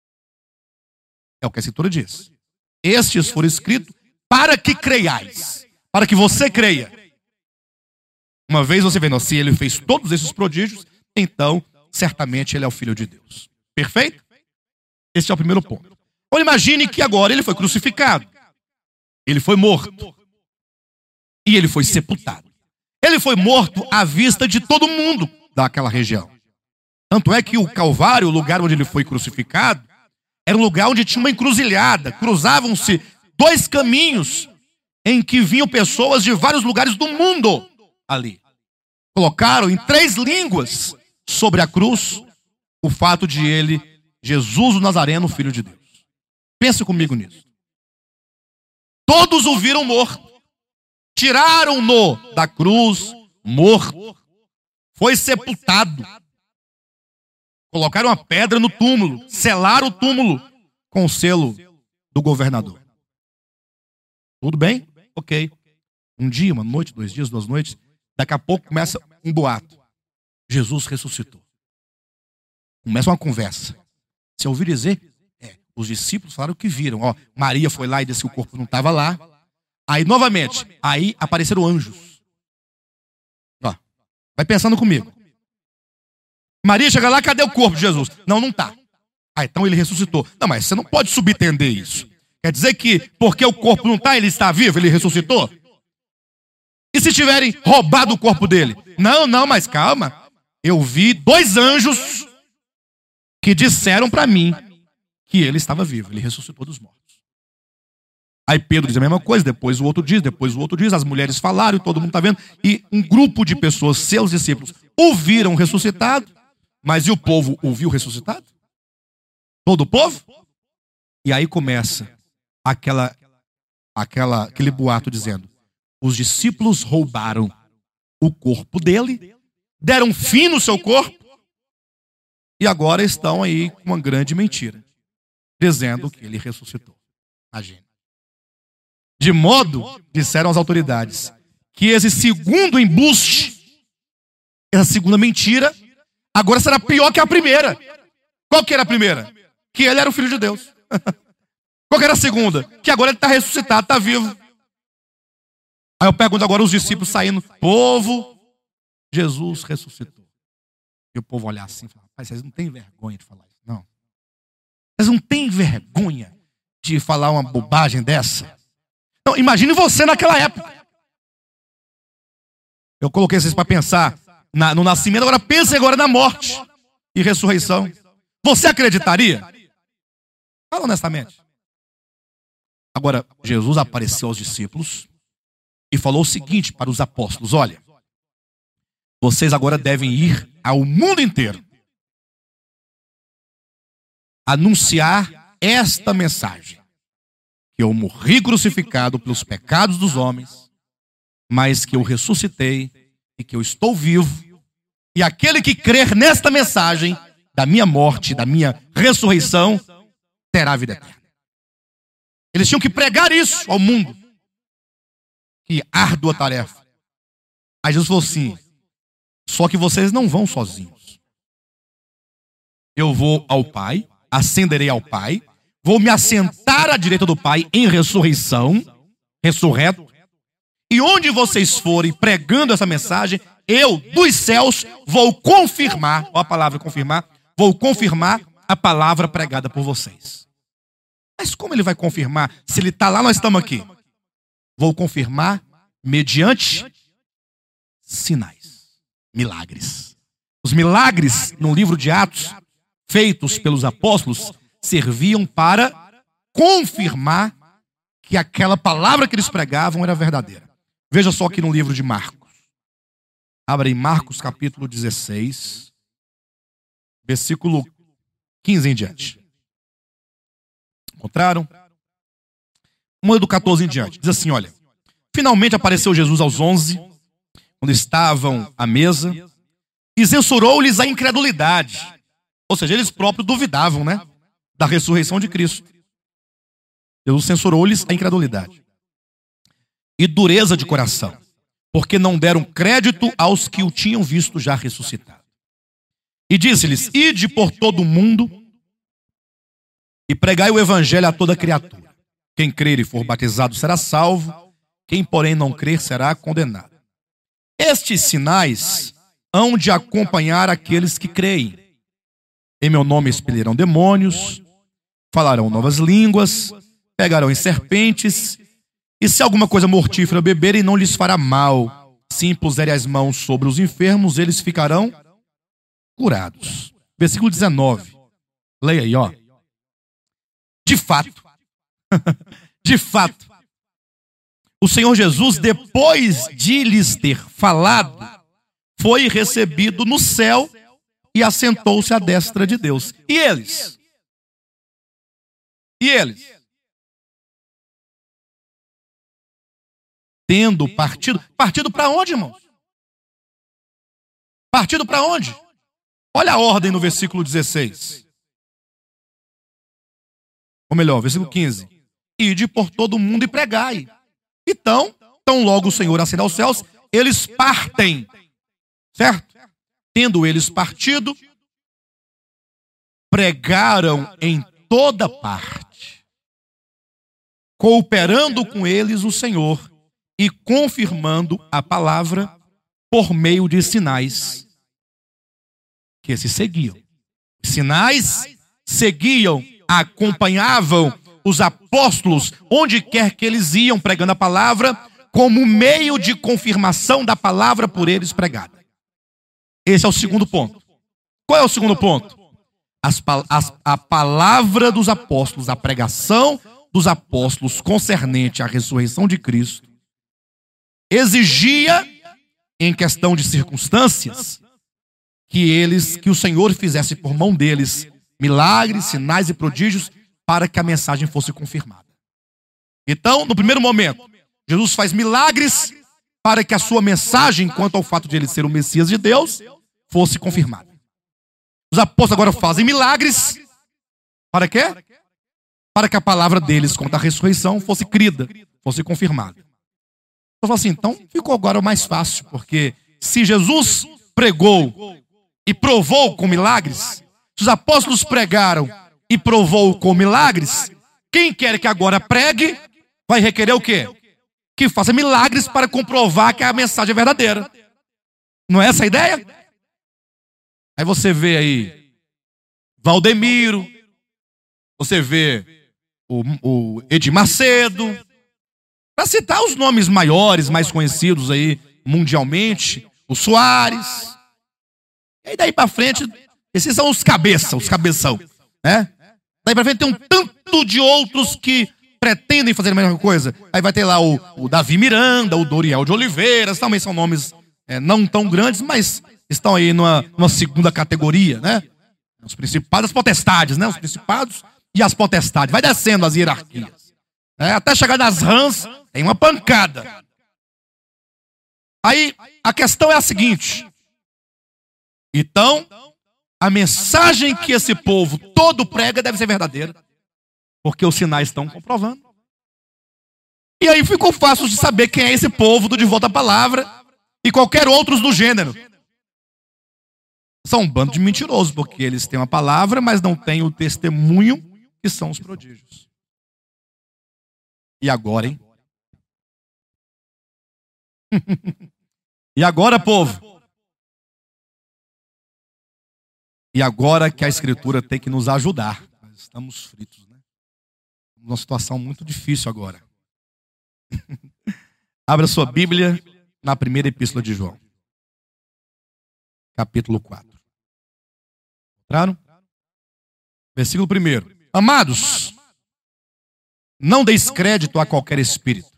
É o que a Escritura diz. Estes foram escritos para que creiais, para que você creia. Uma vez você vendo, se ele fez todos esses prodígios, então certamente ele é o Filho de Deus. Perfeito? Esse é o primeiro ponto. Então imagine que agora ele foi crucificado, ele foi morto e ele foi sepultado. Ele foi morto à vista de todo mundo daquela região. Tanto é que o Calvário, o lugar onde ele foi crucificado, era um lugar onde tinha uma encruzilhada. Cruzavam-se dois caminhos em que vinham pessoas de vários lugares do mundo ali. Colocaram em 3 línguas sobre a cruz o fato de ele, Jesus o Nazareno, filho de Deus. Pense comigo nisso. Todos o viram morto. Tiraram-no da cruz, morto. Foi sepultado. Colocaram uma pedra no túmulo. Selaram o túmulo com o selo do governador. Tudo bem? Ok. Um dia, uma noite, 2 dias, 2 noites. Daqui a pouco começa um boato. Jesus ressuscitou. Começa uma conversa. Você ouviu dizer? Os discípulos falaram que viram. Maria foi lá e disse que o corpo não estava lá. Aí, novamente, aí apareceram anjos. Vai pensando comigo. Maria chega lá, cadê o corpo de Jesus? Não está. Então ele ressuscitou. Não, mas você não pode subentender isso. Quer dizer que porque o corpo não está, ele está vivo, ele ressuscitou? E se tiverem roubado o corpo dele? Não, mas calma. Eu vi 2 anjos que disseram para mim que ele estava vivo, ele ressuscitou dos mortos. Aí Pedro diz a mesma coisa, depois o outro diz, as mulheres falaram, todo mundo está vendo, e um grupo de pessoas, seus discípulos, o viram ressuscitado, mas e o povo o viu ressuscitado? Todo o povo? E aí começa aquele boato dizendo, os discípulos roubaram o corpo dele, deram fim no seu corpo, e agora estão aí com uma grande mentira, dizendo que ele ressuscitou. Imagina. De modo, disseram as autoridades, que esse segundo embuste, essa segunda mentira, agora será pior que a primeira. Qual que era a primeira? Que ele era o Filho de Deus. Qual que era a segunda? Que agora ele está ressuscitado, está vivo. Aí eu pergunto agora os discípulos saindo, povo, Jesus ressuscitou. E o povo olhar assim e falar, rapaz, vocês não têm vergonha de falar isso, não. Vocês não têm vergonha de falar uma bobagem dessa? Não, imagine você naquela época. Eu coloquei vocês para pensar no nascimento, agora pense agora na morte e ressurreição. Você acreditaria? Fala honestamente. Agora, Jesus apareceu aos discípulos e falou o seguinte para os apóstolos, olha, vocês agora devem ir ao mundo inteiro anunciar esta mensagem, que eu morri crucificado pelos pecados dos homens, mas que eu ressuscitei e que eu estou vivo, e aquele que crer nesta mensagem da minha morte, da minha ressurreição, terá a vida eterna. Eles tinham que pregar isso ao mundo. Que árdua tarefa. Aí Jesus falou assim, só que vocês não vão sozinhos. Eu vou ao Pai, ascenderei ao Pai, vou me assentar à direita do Pai em ressurreição, ressurreto, e onde vocês forem pregando essa mensagem, eu, dos céus, vou confirmar, olha a palavra confirmar, vou confirmar a palavra pregada por vocês. Mas como ele vai confirmar? Se ele está lá, nós estamos aqui. Vou confirmar mediante sinais, milagres. Os milagres no livro de Atos, feitos pelos apóstolos, serviam para confirmar que aquela palavra que eles pregavam era verdadeira. Veja só aqui no livro de Marcos. Abra em Marcos capítulo 16, versículo 15 em diante. Encontraram? Uma do 14 em diante. Diz assim, olha. Finalmente apareceu Jesus aos 11, quando estavam à mesa, e censurou-lhes a incredulidade. Ou seja, eles próprios duvidavam, né? Da ressurreição de Cristo. Jesus censurou-lhes a incredulidade. E dureza de coração, porque não deram crédito aos que o tinham visto já ressuscitado. E disse-lhes, ide por todo o mundo e pregai o evangelho a toda criatura. Quem crer e for batizado será salvo, quem porém não crer será condenado. Estes sinais hão de acompanhar aqueles que creem. Em meu nome expelirão demônios, falarão novas línguas, pegarão em serpentes, e se alguma coisa mortífera beberem, não lhes fará mal. se impuserem as mãos sobre os enfermos, eles ficarão curados. Versículo 19. Leia aí, ó. De fato, de fato, o Senhor Jesus, depois de lhes ter falado, foi recebido no céu e assentou-se à destra de Deus. E eles? E eles? Tendo partido. Partido para onde, irmãos? Partido para onde? Olha a ordem no versículo 16. Ou melhor, versículo 15. Ide por todo o mundo e pregai. Então, tão logo o Senhor ascender aos céus, eles partem. Certo? Tendo eles partido, pregaram em toda parte, cooperando com eles o Senhor e confirmando a palavra por meio de sinais que se seguiam. Sinais seguiam, acompanhavam os apóstolos onde quer que eles iam pregando a palavra, como meio de confirmação da palavra por eles pregada. Esse é o segundo ponto. Qual é o segundo ponto? A palavra dos apóstolos, a pregação dos apóstolos concernente à ressurreição de Cristo, exigia, em questão de circunstâncias, que o Senhor fizesse por mão deles milagres, sinais e prodígios para que a mensagem fosse confirmada. Então, no primeiro momento, Jesus faz milagres para que a sua mensagem, quanto ao fato de ele ser o Messias de Deus, fosse confirmada. Os apóstolos agora fazem milagres para quê? Para que a palavra deles quanto à ressurreição fosse crida, fosse confirmada. Eu falo assim, então ficou agora mais fácil, porque se Jesus pregou e provou com milagres, se os apóstolos pregaram e provou com milagres, quem quer que agora pregue, vai requerer o quê? Que faça milagres para comprovar que a mensagem é verdadeira. Não é essa a ideia? Aí você vê aí Valdemiro, você vê o Edir Macedo, para citar os nomes maiores, mais conhecidos aí mundialmente, o Soares. E daí para frente, esses são os cabeção, né? Daí para frente tem um tanto de outros que pretendem fazer a mesma coisa. Aí vai ter lá o Davi Miranda, o Doriel de Oliveira, também são nomes não tão grandes, mas estão aí numa segunda categoria, né? Os principados, as potestades, né? Os principados e as potestades. Vai descendo as hierarquias. Até chegar nas rãs, tem uma pancada. Aí a questão é a seguinte. Então, a mensagem que esse povo todo prega deve ser verdadeira, porque os sinais estão comprovando. E aí ficou fácil de saber quem é esse povo do De Volta à Palavra e qualquer outros do gênero. São um bando de mentirosos, porque eles têm uma palavra, mas não têm o testemunho que são os prodígios. E agora, hein? E agora, povo? E agora que a Escritura tem que nos ajudar. Nós estamos fritos, né? Uma situação muito difícil agora. Abra sua Bíblia na primeira epístola de João. Capítulo 4. Encontraram? Versículo 1. Amados, não deis crédito a qualquer espírito.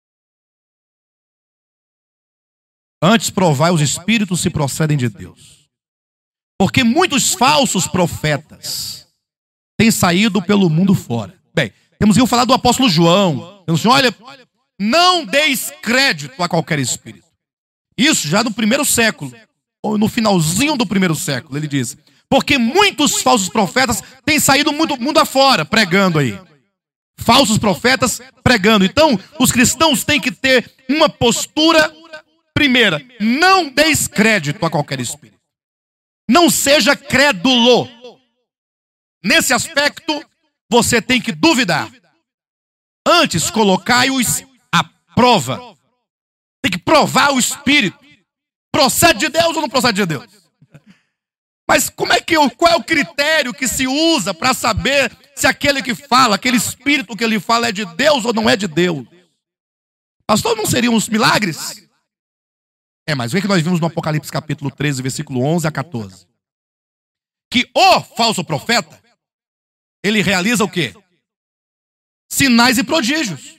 Antes provai os espíritos se procedem de Deus. Porque muitos falsos profetas têm saído pelo mundo fora. Bem, temos que falar do apóstolo João. Temos que olha, não deis crédito a qualquer espírito. Isso já no primeiro século, ou no finalzinho do primeiro século, ele diz. Porque muitos falsos profetas têm saído mundo afora, pregando aí. Falsos profetas pregando. Então, os cristãos têm que ter uma postura, primeira, não deis crédito a qualquer espírito. Não seja crédulo. Nesse aspecto, você tem que duvidar. Antes, colocai-os à prova. Tem que provar o espírito. Procede de Deus ou não procede de Deus? Mas qual é o critério que se usa para saber se aquele que fala, aquele espírito que ele fala é de Deus ou não é de Deus? Pastor, não seriam os milagres? Mas o que nós vimos no Apocalipse capítulo 13, versículo 11 a 14? Que o falso profeta, ele realiza o quê? Sinais e prodígios.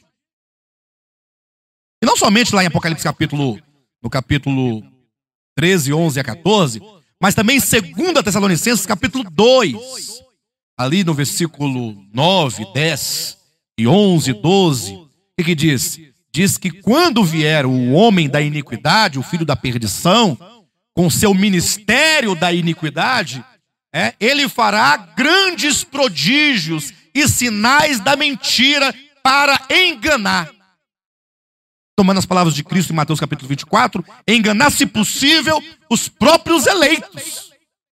E não somente lá em Apocalipse no capítulo 13, 11 a 14, mas também em 2 Tessalonicenses capítulo 2, ali no versículo 9, 10 e 11, 12, o que diz? Diz que quando vier o homem da iniquidade, o filho da perdição, com seu ministério da iniquidade, ele fará grandes prodígios e sinais da mentira para enganar. Tomando as palavras de Cristo em Mateus capítulo 24, enganar, se possível, os próprios eleitos.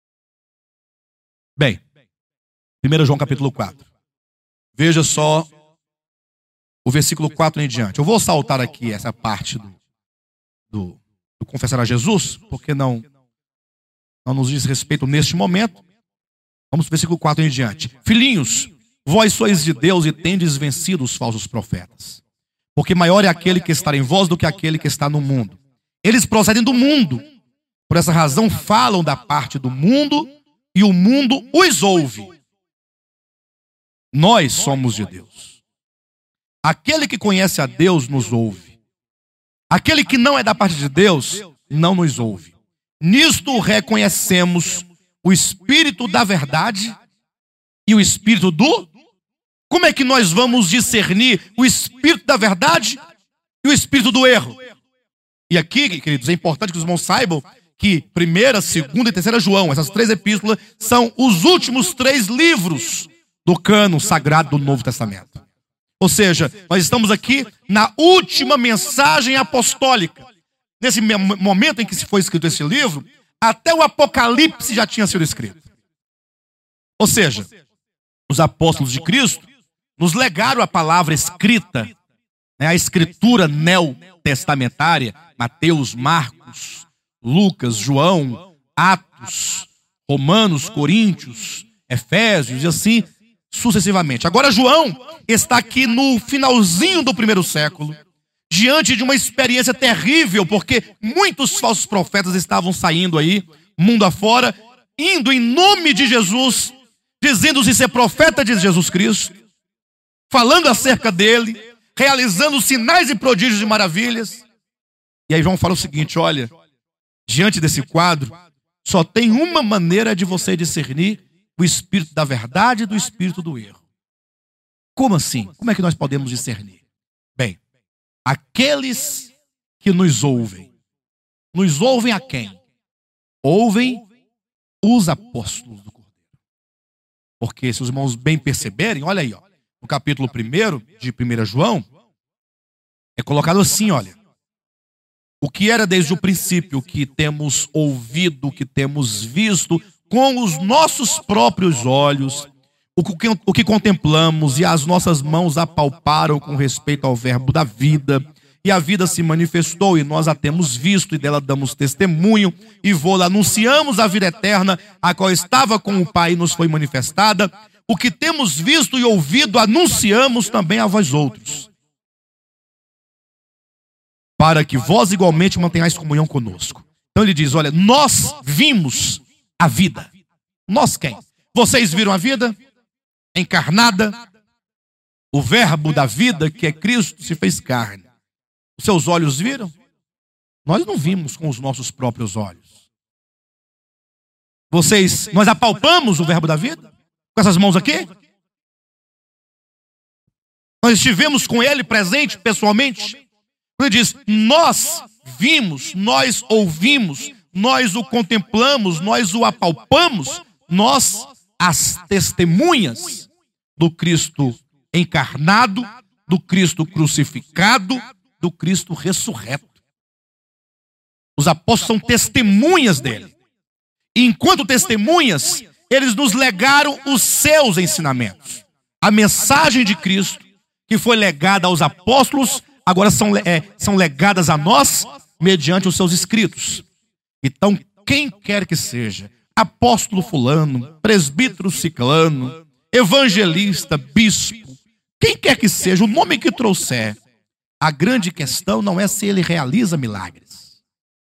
Bem, 1 João capítulo 4. Veja só o versículo 4 em diante. Eu vou saltar aqui essa parte do confessar a Jesus, porque não nos diz respeito neste momento. Vamos para o versículo 4 em diante. Filhinhos, vós sois de Deus e tendes vencido os falsos profetas. Porque maior é aquele que está em vós do que aquele que está no mundo. Eles procedem do mundo. Por essa razão falam da parte do mundo e o mundo os ouve. Nós somos de Deus. Aquele que conhece a Deus nos ouve. Aquele que não é da parte de Deus não nos ouve. Nisto reconhecemos o espírito da verdade e o espírito do... Como é que nós vamos discernir o espírito da verdade e o espírito do erro? E aqui, queridos, é importante que os irmãos saibam que 1ª, 2ª e 3ª João, essas 3 epístolas, são os últimos 3 livros do cânon sagrado do Novo Testamento. Ou seja, nós estamos aqui na última mensagem apostólica. Nesse momento em que se foi escrito esse livro, até o Apocalipse já tinha sido escrito. Ou seja, os apóstolos de Cristo nos legaram a palavra escrita, a escritura neotestamentária, Mateus, Marcos, Lucas, João, Atos, Romanos, Coríntios, Efésios e assim sucessivamente. Agora João está aqui no finalzinho do 1º século, diante de uma experiência terrível, porque muitos falsos profetas estavam saindo aí, mundo afora, indo em nome de Jesus, dizendo-se ser profeta de Jesus Cristo, falando acerca dele, realizando sinais e prodígios e maravilhas. E aí João fala o seguinte, olha, diante desse quadro, só tem uma maneira de você discernir o espírito da verdade do espírito do erro. Como assim? Como é que nós podemos discernir? Bem, aqueles que nos ouvem a quem? Ouvem os apóstolos do Cordeiro. Porque se os irmãos bem perceberem, olha aí, ó, no capítulo 1 de 1 João, é colocado assim, olha. O que era desde o princípio, o que temos ouvido, o que temos visto com os nossos próprios olhos, o que contemplamos e as nossas mãos apalparam com respeito ao verbo da vida, e a vida se manifestou e nós a temos visto e dela damos testemunho e vô-la anunciamos a vida eterna, a qual estava com o Pai e nos foi manifestada. O que temos visto e ouvido anunciamos também a vós outros, para que vós igualmente mantenhais comunhão conosco. Então ele diz, olha, nós vimos a vida. Nós quem? Vocês viram a vida encarnada? O verbo da vida, que é Cristo, se fez carne. Os seus olhos viram? Nós não vimos com os nossos próprios olhos. Nós apalpamos o verbo da vida? Com essas mãos aqui? Nós estivemos com ele presente pessoalmente? Ele diz, nós vimos, nós ouvimos, nós o contemplamos, nós o apalpamos, nós as testemunhas do Cristo encarnado, do Cristo crucificado, do Cristo ressurreto. Os apóstolos são testemunhas dele. E enquanto testemunhas, eles nos legaram os seus ensinamentos. A mensagem de Cristo, que foi legada aos apóstolos, agora são legadas a nós mediante os seus escritos. Então, quem quer que seja, apóstolo fulano, presbítero ciclano, evangelista, bispo, quem quer que seja, o nome que trouxer, a grande questão não é se ele realiza milagres.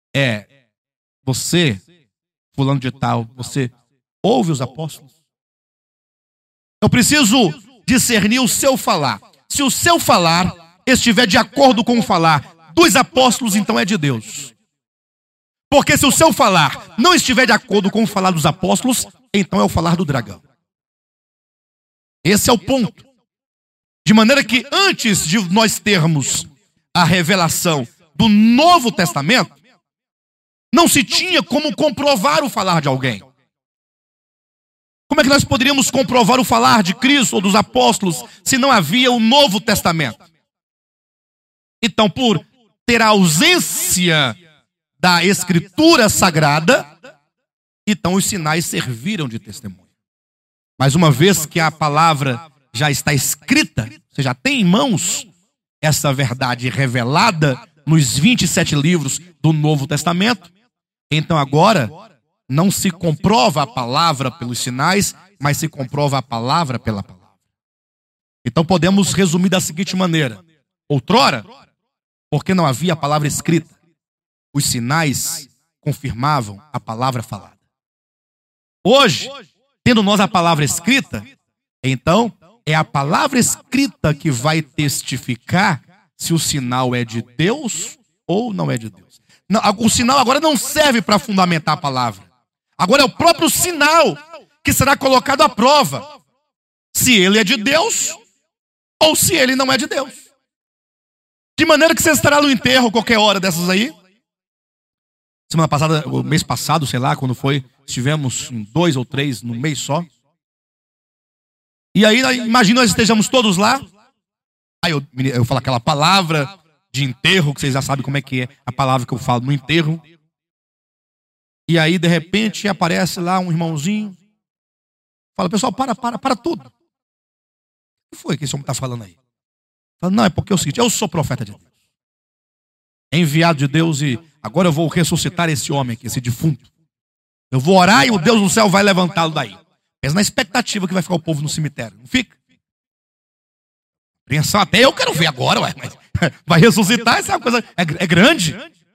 você, fulano de tal, você ouve os apóstolos? Eu preciso discernir o seu falar. Se o seu falar estiver de acordo com o falar dos apóstolos, então é de Deus. Porque se o seu falar não estiver de acordo com o falar dos apóstolos, então é o falar do dragão. Esse é o ponto. De maneira que antes de nós termos a revelação do Novo Testamento, não se tinha como comprovar o falar de alguém. Como é que nós poderíamos comprovar o falar de Cristo ou dos apóstolos se não havia o Novo Testamento? Então, por ter a ausência da Escritura Sagrada, então os sinais serviram de testemunho. Mas uma vez que a palavra já está escrita, você já tem em mãos essa verdade revelada nos 27 livros do Novo Testamento, então agora não se comprova a palavra pelos sinais, mas se comprova a palavra pela palavra. Então podemos resumir da seguinte maneira: outrora, porque não havia a palavra escrita, os sinais confirmavam a palavra falada. Hoje, tendo nós a palavra escrita, então é a palavra escrita que vai testificar se o sinal é de Deus ou não é de Deus. Não, o sinal agora não serve para fundamentar a palavra. Agora é o próprio sinal que será colocado à prova se ele é de Deus ou se ele não é de Deus. De maneira que você estará no enterro qualquer hora dessas aí. Semana passada, o mês passado, sei lá, quando foi, estivemos em 2 ou 3 no mês só. E aí, imagina nós estejamos todos lá. Aí eu falo aquela palavra de enterro, que vocês já sabem como é que é a palavra que eu falo no enterro. E aí, de repente, aparece lá um irmãozinho. Fala, pessoal, para tudo. O que foi que esse homem está falando aí? Fala, não, é porque é o seguinte, eu sou profeta de Deus. Enviado de Deus e agora eu vou ressuscitar esse homem aqui, esse defunto. Eu vou orar e o Deus do céu vai levantá-lo daí. Pensa na expectativa que vai ficar o povo no cemitério, não fica? Apreensão até eu quero ver agora, ué, mas vai ressuscitar, essa é uma coisa, é grande.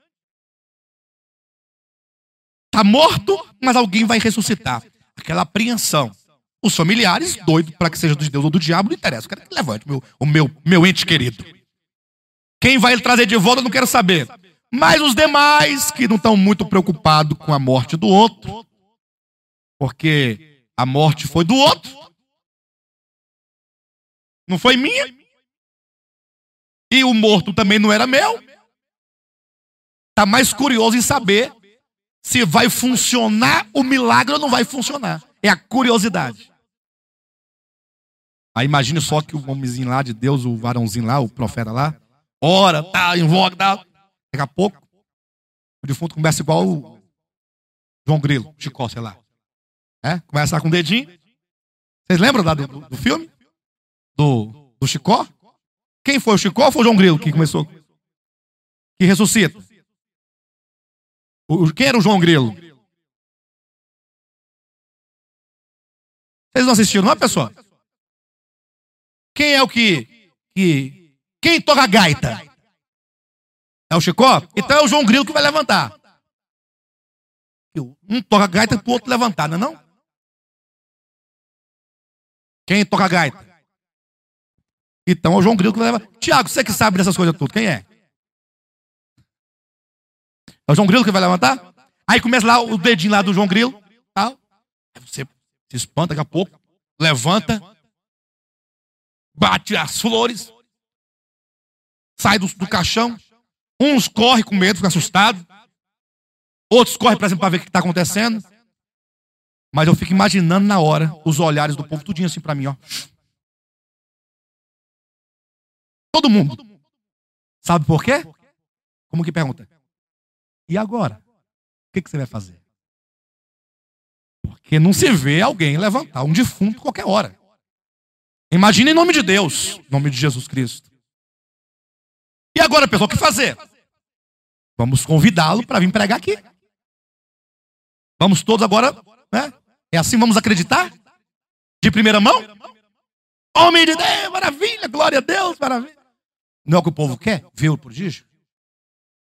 Está morto, mas alguém vai ressuscitar. Aquela apreensão. Os familiares, doidos para que seja de Deus ou do diabo, não interessa. Eu quero que levante o meu ente querido. Quem vai ele trazer de volta, eu não quero saber. Mas os demais, que não estão muito preocupados com a morte do outro, porque a morte foi do outro, não foi minha, e o morto também não era meu, está mais curioso em saber se vai funcionar o milagre ou não vai funcionar. É a curiosidade. Aí imagine só que o homenzinho lá de Deus, o varãozinho lá, o profeta lá, ora, tá, invoca, tá. Daqui a pouco, o defunto começa igual o João Grilo, Chicó, sei lá. Começa lá com o dedinho. Vocês lembram lá do filme? Do Chicó? Quem foi o Chicó ou foi o João Grilo que começou? Que ressuscita? Quem era o João Grilo? Vocês não assistiram, não é, pessoal? Quem é o quem toca a gaita? É o Chicó? Então é o João Grilo que vai levantar. Um toca a gaita para o outro levantar, não é não? Quem toca a gaita? Então é o João Grilo que vai levantar. Tiago, você que sabe dessas coisas tudo, quem é? É o João Grilo que vai levantar? Aí começa lá o dedinho lá do João Grilo. Tal. Aí você se espanta daqui a pouco. Levanta. Bate as flores. Sai do caixão. Uns correm com medo, ficam assustados. Outros correm, por exemplo, para ver o que está acontecendo. Mas eu fico imaginando na hora os olhares do povo tudinho assim para mim, ó. Todo mundo. Sabe por quê? Como que pergunta? E agora? O que você vai fazer? Porque não se vê alguém levantar um defunto qualquer hora. Imagina em nome de Deus, em nome de Jesus Cristo. E agora, pessoal, o que fazer? Vamos convidá-lo para vir pregar aqui. Vamos todos agora, né? É assim, vamos acreditar? De primeira mão? Homem de Deus, maravilha, glória a Deus, maravilha. Não é o que o povo quer? Ver o prodígio?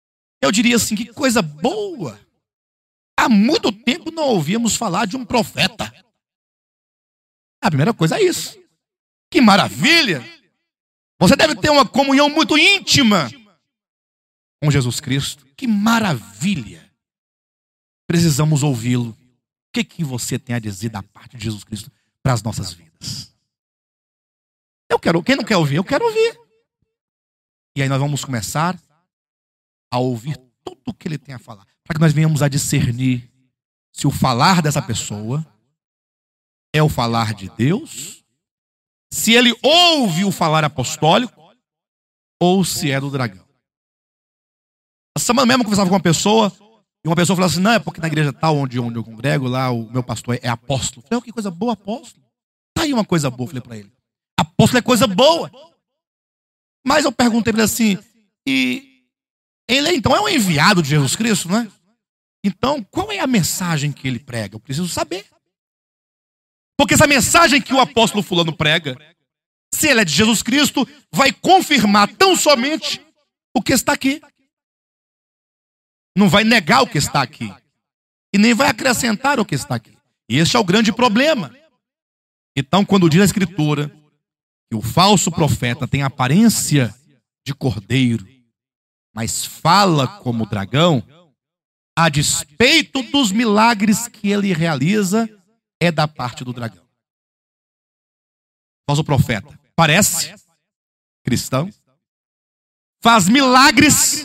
Eu diria assim, que coisa boa. Há muito tempo não ouvíamos falar de um profeta. A primeira coisa é isso. Que maravilha! Você deve ter uma comunhão muito íntima com Jesus Cristo. Que maravilha! Precisamos ouvi-lo. O que você tem a dizer da parte de Jesus Cristo para as nossas vidas? Quem não quer ouvir? Eu quero ouvir. E aí nós vamos começar a ouvir tudo o que ele tem a falar, para que nós venhamos a discernir se o falar dessa pessoa é o falar de Deus, se ele ouve o falar apostólico, ou se é do dragão. Essa semana mesmo eu conversava com uma pessoa, e uma pessoa falou assim, não, é porque na igreja tal, onde eu congrego, lá o meu pastor é apóstolo. Eu falei, que coisa boa, apóstolo. Tá aí uma coisa boa, falei para ele. Apóstolo é coisa boa. Mas eu perguntei para ele assim, e ele então é um enviado de Jesus Cristo, né? Então, qual é a mensagem que ele prega? Eu preciso saber. Porque essa mensagem que o apóstolo fulano prega, se ela é de Jesus Cristo, vai confirmar tão somente o que está aqui. Não vai negar o que está aqui. E nem vai acrescentar o que está aqui. E esse é o grande problema. Então, quando diz a Escritura que o falso profeta tem aparência de cordeiro, mas fala como dragão, a despeito dos milagres que ele realiza, é da parte do dragão. Falso profeta parece cristão, faz milagres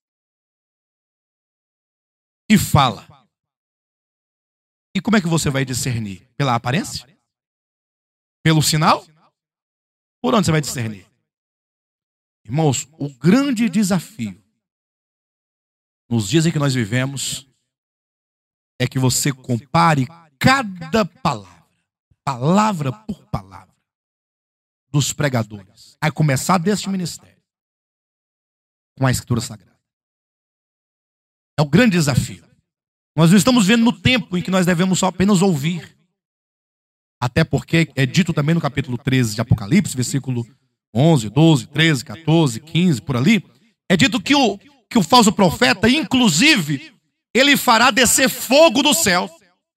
e fala. E como é que você vai discernir? Pela aparência? Pelo sinal? Por onde você vai discernir? Irmãos, o grande desafio nos dias em que nós vivemos é que você compare cada palavra por palavra, dos pregadores, a começar deste ministério, com a Escritura Sagrada. É o grande desafio. Nós não estamos vendo no tempo em que nós devemos só apenas ouvir. Até porque é dito também no capítulo 13 de Apocalipse, versículo 11, 12, 13, 14, 15, por ali. É dito que o falso profeta, inclusive, ele fará descer fogo do céu.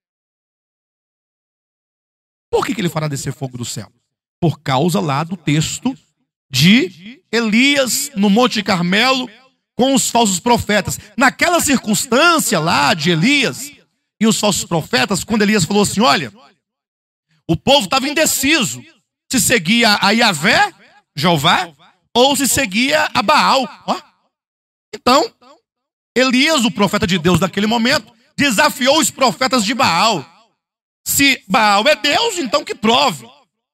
Por que ele fará descer fogo do céu? Por causa lá do texto de Elias no Monte Carmelo com os falsos profetas. Naquela circunstância lá de Elias e os falsos profetas, quando Elias falou assim, olha, o povo estava indeciso se seguia a Yahvé, Jeová, ou se seguia a Baal. Então, Elias, o profeta de Deus daquele momento, desafiou os profetas de Baal. Se Baal é Deus, então que prove.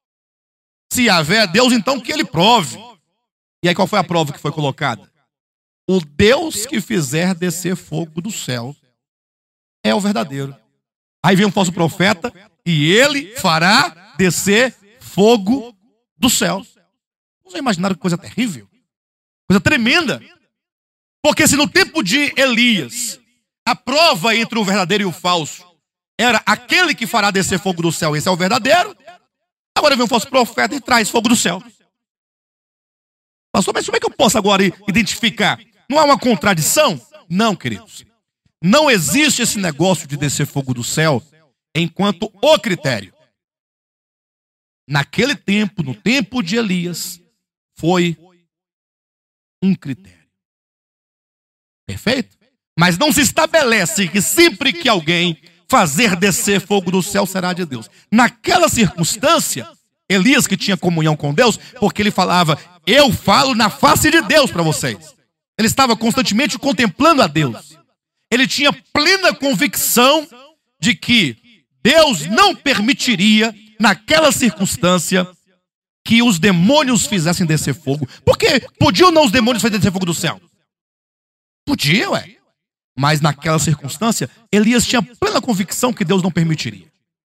Se Yahvé é Deus, então que ele prove. E aí qual foi a prova que foi colocada? O Deus que fizer descer fogo do céu é o verdadeiro. Aí vem um falso profeta e ele fará descer fogo do céu. Vocês imaginaram que coisa terrível? Coisa tremenda. Porque se no tempo de Elias a prova entre o verdadeiro e o falso era aquele que fará descer fogo do céu, esse é o verdadeiro, agora vem um falso profeta e traz fogo do céu. Pastor, mas como é que eu posso agora identificar? Não há uma contradição? Não, queridos. Não existe esse negócio de descer fogo do céu enquanto o critério. Naquele tempo, no tempo de Elias, foi um critério. Perfeito? Mas não se estabelece que sempre que alguém fazer descer fogo do céu será de Deus. Naquela circunstância, Elias que tinha comunhão com Deus, porque ele falava, eu falo na face de Deus para vocês. Ele estava constantemente contemplando a Deus. Ele tinha plena convicção de que Deus não permitiria, naquela circunstância, que os demônios fizessem descer fogo. Porque podiam ou não os demônios fazerem descer fogo do céu? Podia, ué. Mas naquela circunstância, Elias tinha plena convicção que Deus não permitiria.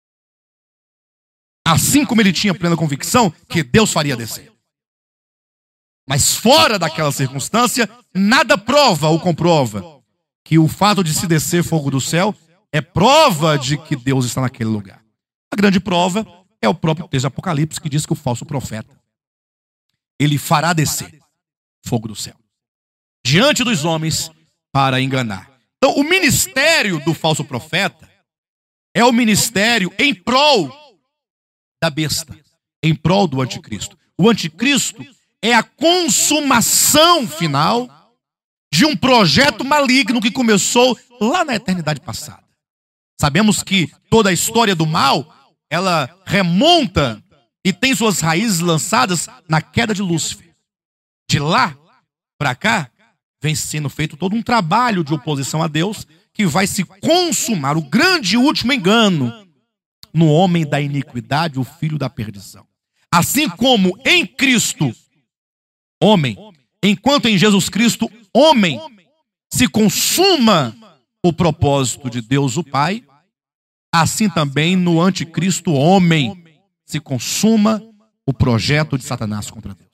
Assim como ele tinha plena convicção que Deus faria descer. Mas fora daquela circunstância, nada prova ou comprova que o fato de se descer fogo do céu é prova de que Deus está naquele lugar. A grande prova é o próprio texto de Apocalipse que diz que o falso profeta, ele fará descer fogo do céu diante dos homens para enganar. Então, o ministério do falso profeta é o ministério em prol da besta, em prol do anticristo. O anticristo é a consumação final de um projeto maligno que começou lá na eternidade passada. Sabemos que toda a história do mal, ela remonta e tem suas raízes lançadas na queda de Lúcifer. De lá para cá, vem sendo feito todo um trabalho de oposição a Deus que vai se consumar, o grande e último engano, no homem da iniquidade, o filho da perdição. Assim como em Cristo, homem, enquanto em Jesus Cristo, homem, se consuma o propósito de Deus o Pai, assim também no anticristo, homem, se consuma o projeto de Satanás contra Deus.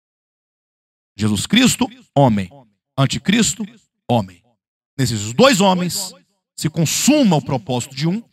Jesus Cristo, homem. Anticristo, homem. Nesses dois homens se consuma o propósito de um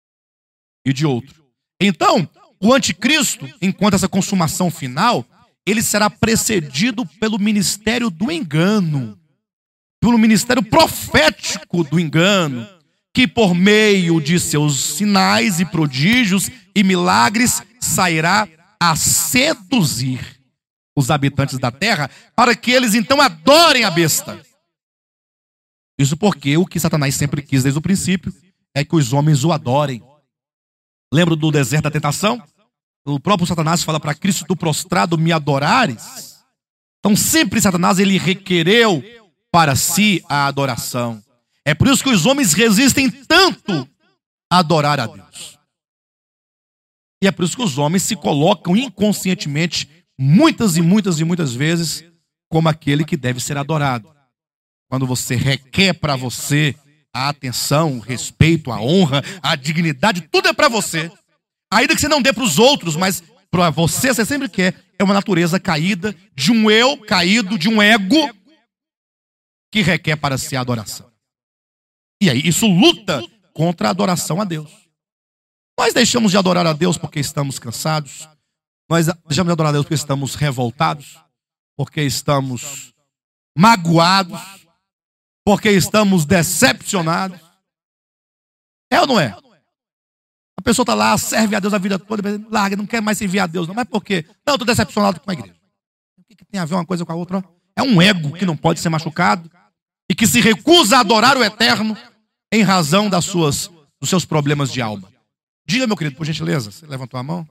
e de outro. Então, o anticristo, enquanto essa consumação final, ele será precedido pelo ministério do engano, pelo ministério profético do engano, que por meio de seus sinais e prodígios e milagres sairá a seduzir os habitantes da terra para que eles então adorem a besta. Isso porque o que Satanás sempre quis desde o princípio é que os homens o adorem. Lembra do deserto da tentação? O próprio Satanás fala para Cristo: tu prostrado me adorares. Então sempre Satanás ele requereu para si a adoração. É por isso que os homens resistem tanto a adorar a Deus. E é por isso que os homens se colocam inconscientemente muitas vezes como aquele que deve ser adorado. Quando você requer para você a atenção, o respeito, a honra, a dignidade, tudo é para você. Ainda que você não dê para os outros, mas para você sempre quer. É uma natureza caída, de um eu caído, de um ego que requer para si a adoração. E aí isso luta contra a adoração a Deus. Nós deixamos de adorar a Deus porque estamos cansados. Nós deixamos de adorar a Deus porque estamos revoltados, porque estamos magoados, porque estamos decepcionados. É ou não é? A pessoa está lá, serve a Deus a vida toda, larga, não quer mais servir a Deus, não. Mas por quê? Não, eu estou decepcionado com a igreja. O que tem a ver uma coisa com a outra? É um ego que não pode ser machucado e que se recusa a adorar o eterno em razão dos seus problemas de alma. Diga, meu querido, por gentileza, você levantou a mão?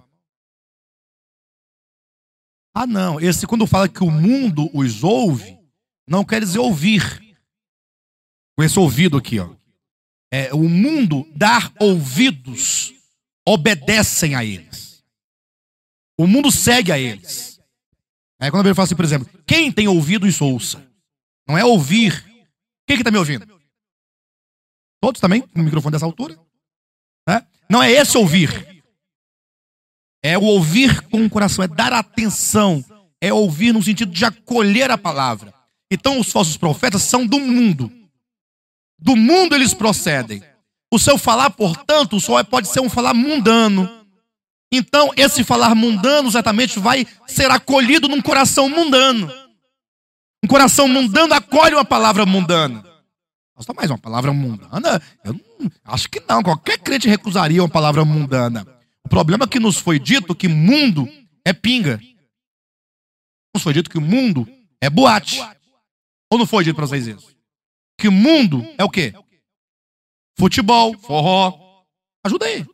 Ah, não, esse quando fala que o mundo os ouve, não quer dizer ouvir. Com esse ouvido aqui, ó. O mundo dar ouvidos, obedecem a eles. O mundo segue a eles. Quando ele fala assim, por exemplo, quem tem ouvido, isso ouça. Não é ouvir. Quem que está me ouvindo? Todos também, com o microfone dessa altura? Não é esse ouvir. É o ouvir com o coração, é dar atenção. É ouvir no sentido de acolher a palavra. Então os falsos profetas são do mundo. Do mundo eles procedem. O seu falar, portanto, só pode ser um falar mundano. Então, esse falar mundano certamente vai ser acolhido num coração mundano. Um coração mundano acolhe uma palavra mundana. Nossa, mais uma palavra mundana? Eu não, acho que não. Qualquer crente recusaria uma palavra mundana. O problema é que nos foi dito que mundo é pinga. Nos foi dito que o mundo é boate. Ou não foi dito para vocês isso? Que mundo é o quê? Futebol, forró. Ajuda aí.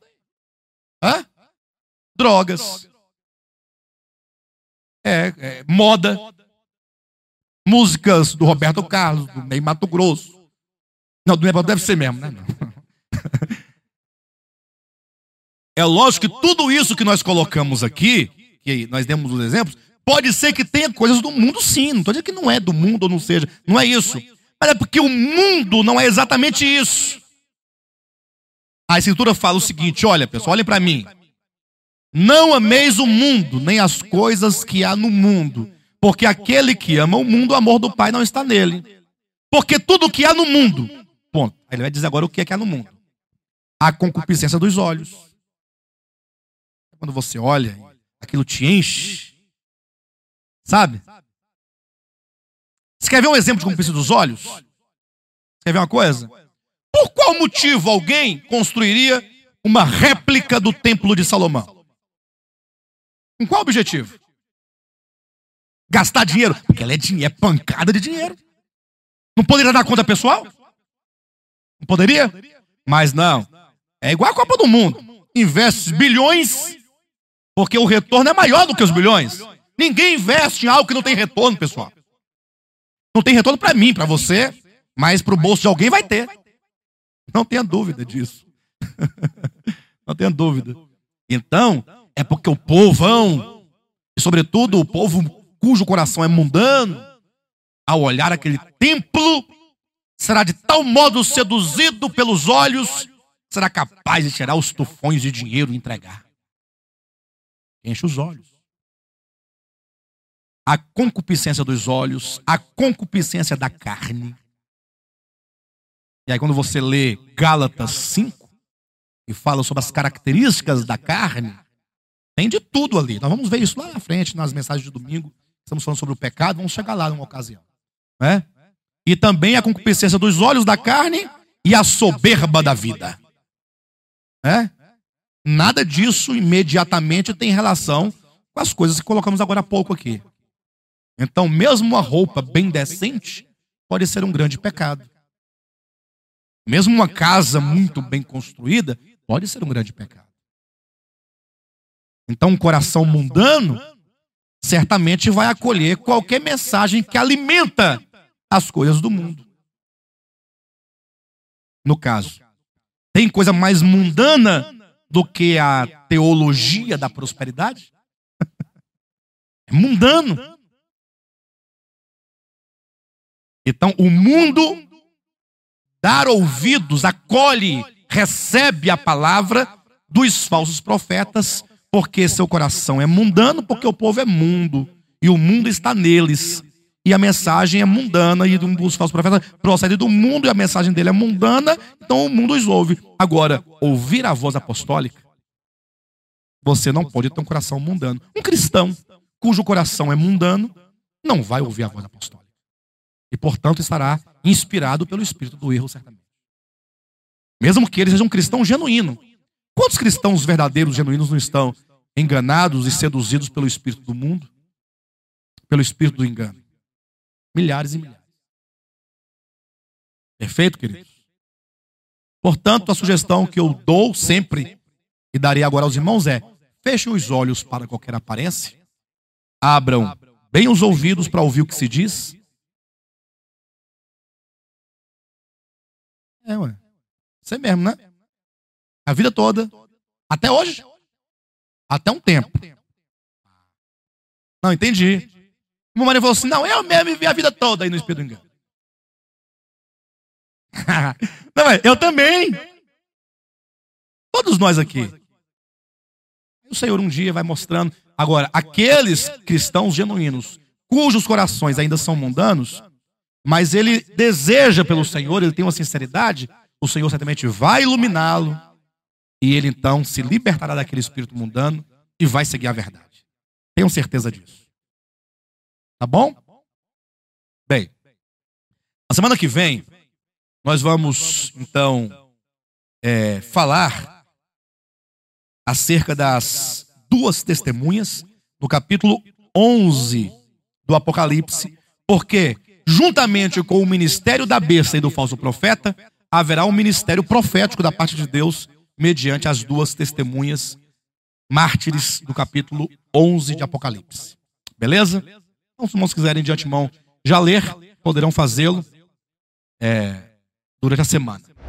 Drogas. Moda. Músicas do Roberto Carlos, do Ney Mato Grosso. Não, do Ney Mato deve ser mesmo, né? É lógico que tudo isso que nós colocamos aqui, que nós demos os exemplos, pode ser que tenha coisas do mundo sim. Não estou dizendo que não é do mundo ou não seja. Não é isso. Mas é porque o mundo não é exatamente isso. A Escritura fala o seguinte, olha pessoal, olhem para mim. Não ameis o mundo, nem as coisas que há no mundo. Porque aquele que ama o mundo, o amor do Pai não está nele. Porque tudo que há no mundo, ponto. Aí ele vai dizer agora o que é que há no mundo. A concupiscência dos olhos. Quando você olha, aquilo te enche. Sabe? Você quer ver um exemplo de concupiscência dos olhos? Quer ver uma coisa? Por qual motivo alguém construiria uma réplica do Templo de Salomão? Com qual objetivo? Gastar dinheiro? Porque ela é pancada de dinheiro. Não poderia dar conta pessoal? Não poderia? Mas não. É igual a Copa do Mundo. Investe bilhões, porque o retorno é maior do que os bilhões. Ninguém investe em algo que não tem retorno, pessoal. Não tem retorno para mim, para você, mas para o bolso de alguém vai ter. Não tenha dúvida disso. Não tenha dúvida. Então, é porque o povão, e sobretudo o povo cujo coração é mundano, ao olhar aquele templo, será de tal modo seduzido pelos olhos, será capaz de tirar os tufões de dinheiro e entregar. Enche os olhos. A concupiscência dos olhos, a concupiscência da carne. E aí quando você lê Gálatas 5, e fala sobre as características da carne, tem de tudo ali. Nós vamos ver isso lá na frente, nas mensagens de domingo. Estamos falando sobre o pecado, vamos chegar lá numa ocasião. Né? E também a concupiscência dos olhos da carne e a soberba da vida. Né? Nada disso imediatamente tem relação com as coisas que colocamos agora há pouco aqui. Então, mesmo uma roupa bem decente pode ser um grande pecado. Mesmo uma casa muito bem construída pode ser um grande pecado. Então, um coração mundano certamente vai acolher qualquer mensagem que alimenta as coisas do mundo. No caso, tem coisa mais mundana do que a teologia da prosperidade? É mundano. Então, o mundo dá ouvidos, acolhe, recebe a palavra dos falsos profetas, porque seu coração é mundano, porque o povo é mundo, e o mundo está neles. E a mensagem é mundana, e os falsos profetas procedem do mundo, e a mensagem dele é mundana, então o mundo os ouve. Agora, ouvir a voz apostólica, você não pode ter um coração mundano. Um cristão cujo coração é mundano, não vai ouvir a voz apostólica. E, portanto, estará inspirado pelo espírito do erro, certamente. Mesmo que ele seja um cristão genuíno. Quantos cristãos verdadeiros, genuínos, não estão enganados e seduzidos pelo espírito do mundo? Pelo espírito do engano? Milhares e milhares. Perfeito, queridos? Portanto, a sugestão que eu dou sempre, e darei agora aos irmãos, é: fechem os olhos para qualquer aparência, abram bem os ouvidos para ouvir o que se diz. Ué. Isso é mesmo, né? A vida toda. Até hoje. Até um tempo. Não, entendi. Meu marido falou assim: não, eu mesmo vivi a vida toda aí no espírito do engano. Não, eu também. Todos nós aqui. O Senhor um dia vai mostrando. Agora, aqueles cristãos genuínos, cujos corações ainda são mundanos, mas ele deseja pelo Senhor, ele tem uma sinceridade, o Senhor certamente vai iluminá-lo, e ele então se libertará daquele espírito mundano e vai seguir a verdade. Tenham certeza disso. Tá bom? Bem, na semana que vem, nós vamos então falar acerca das duas testemunhas no capítulo 11 do Apocalipse, porque juntamente com o ministério da besta e do falso profeta, haverá um ministério profético da parte de Deus mediante as duas testemunhas mártires do capítulo 11 de Apocalipse. Beleza? Então, se os irmãos quiserem de antemão já ler, poderão fazê-lo durante a semana.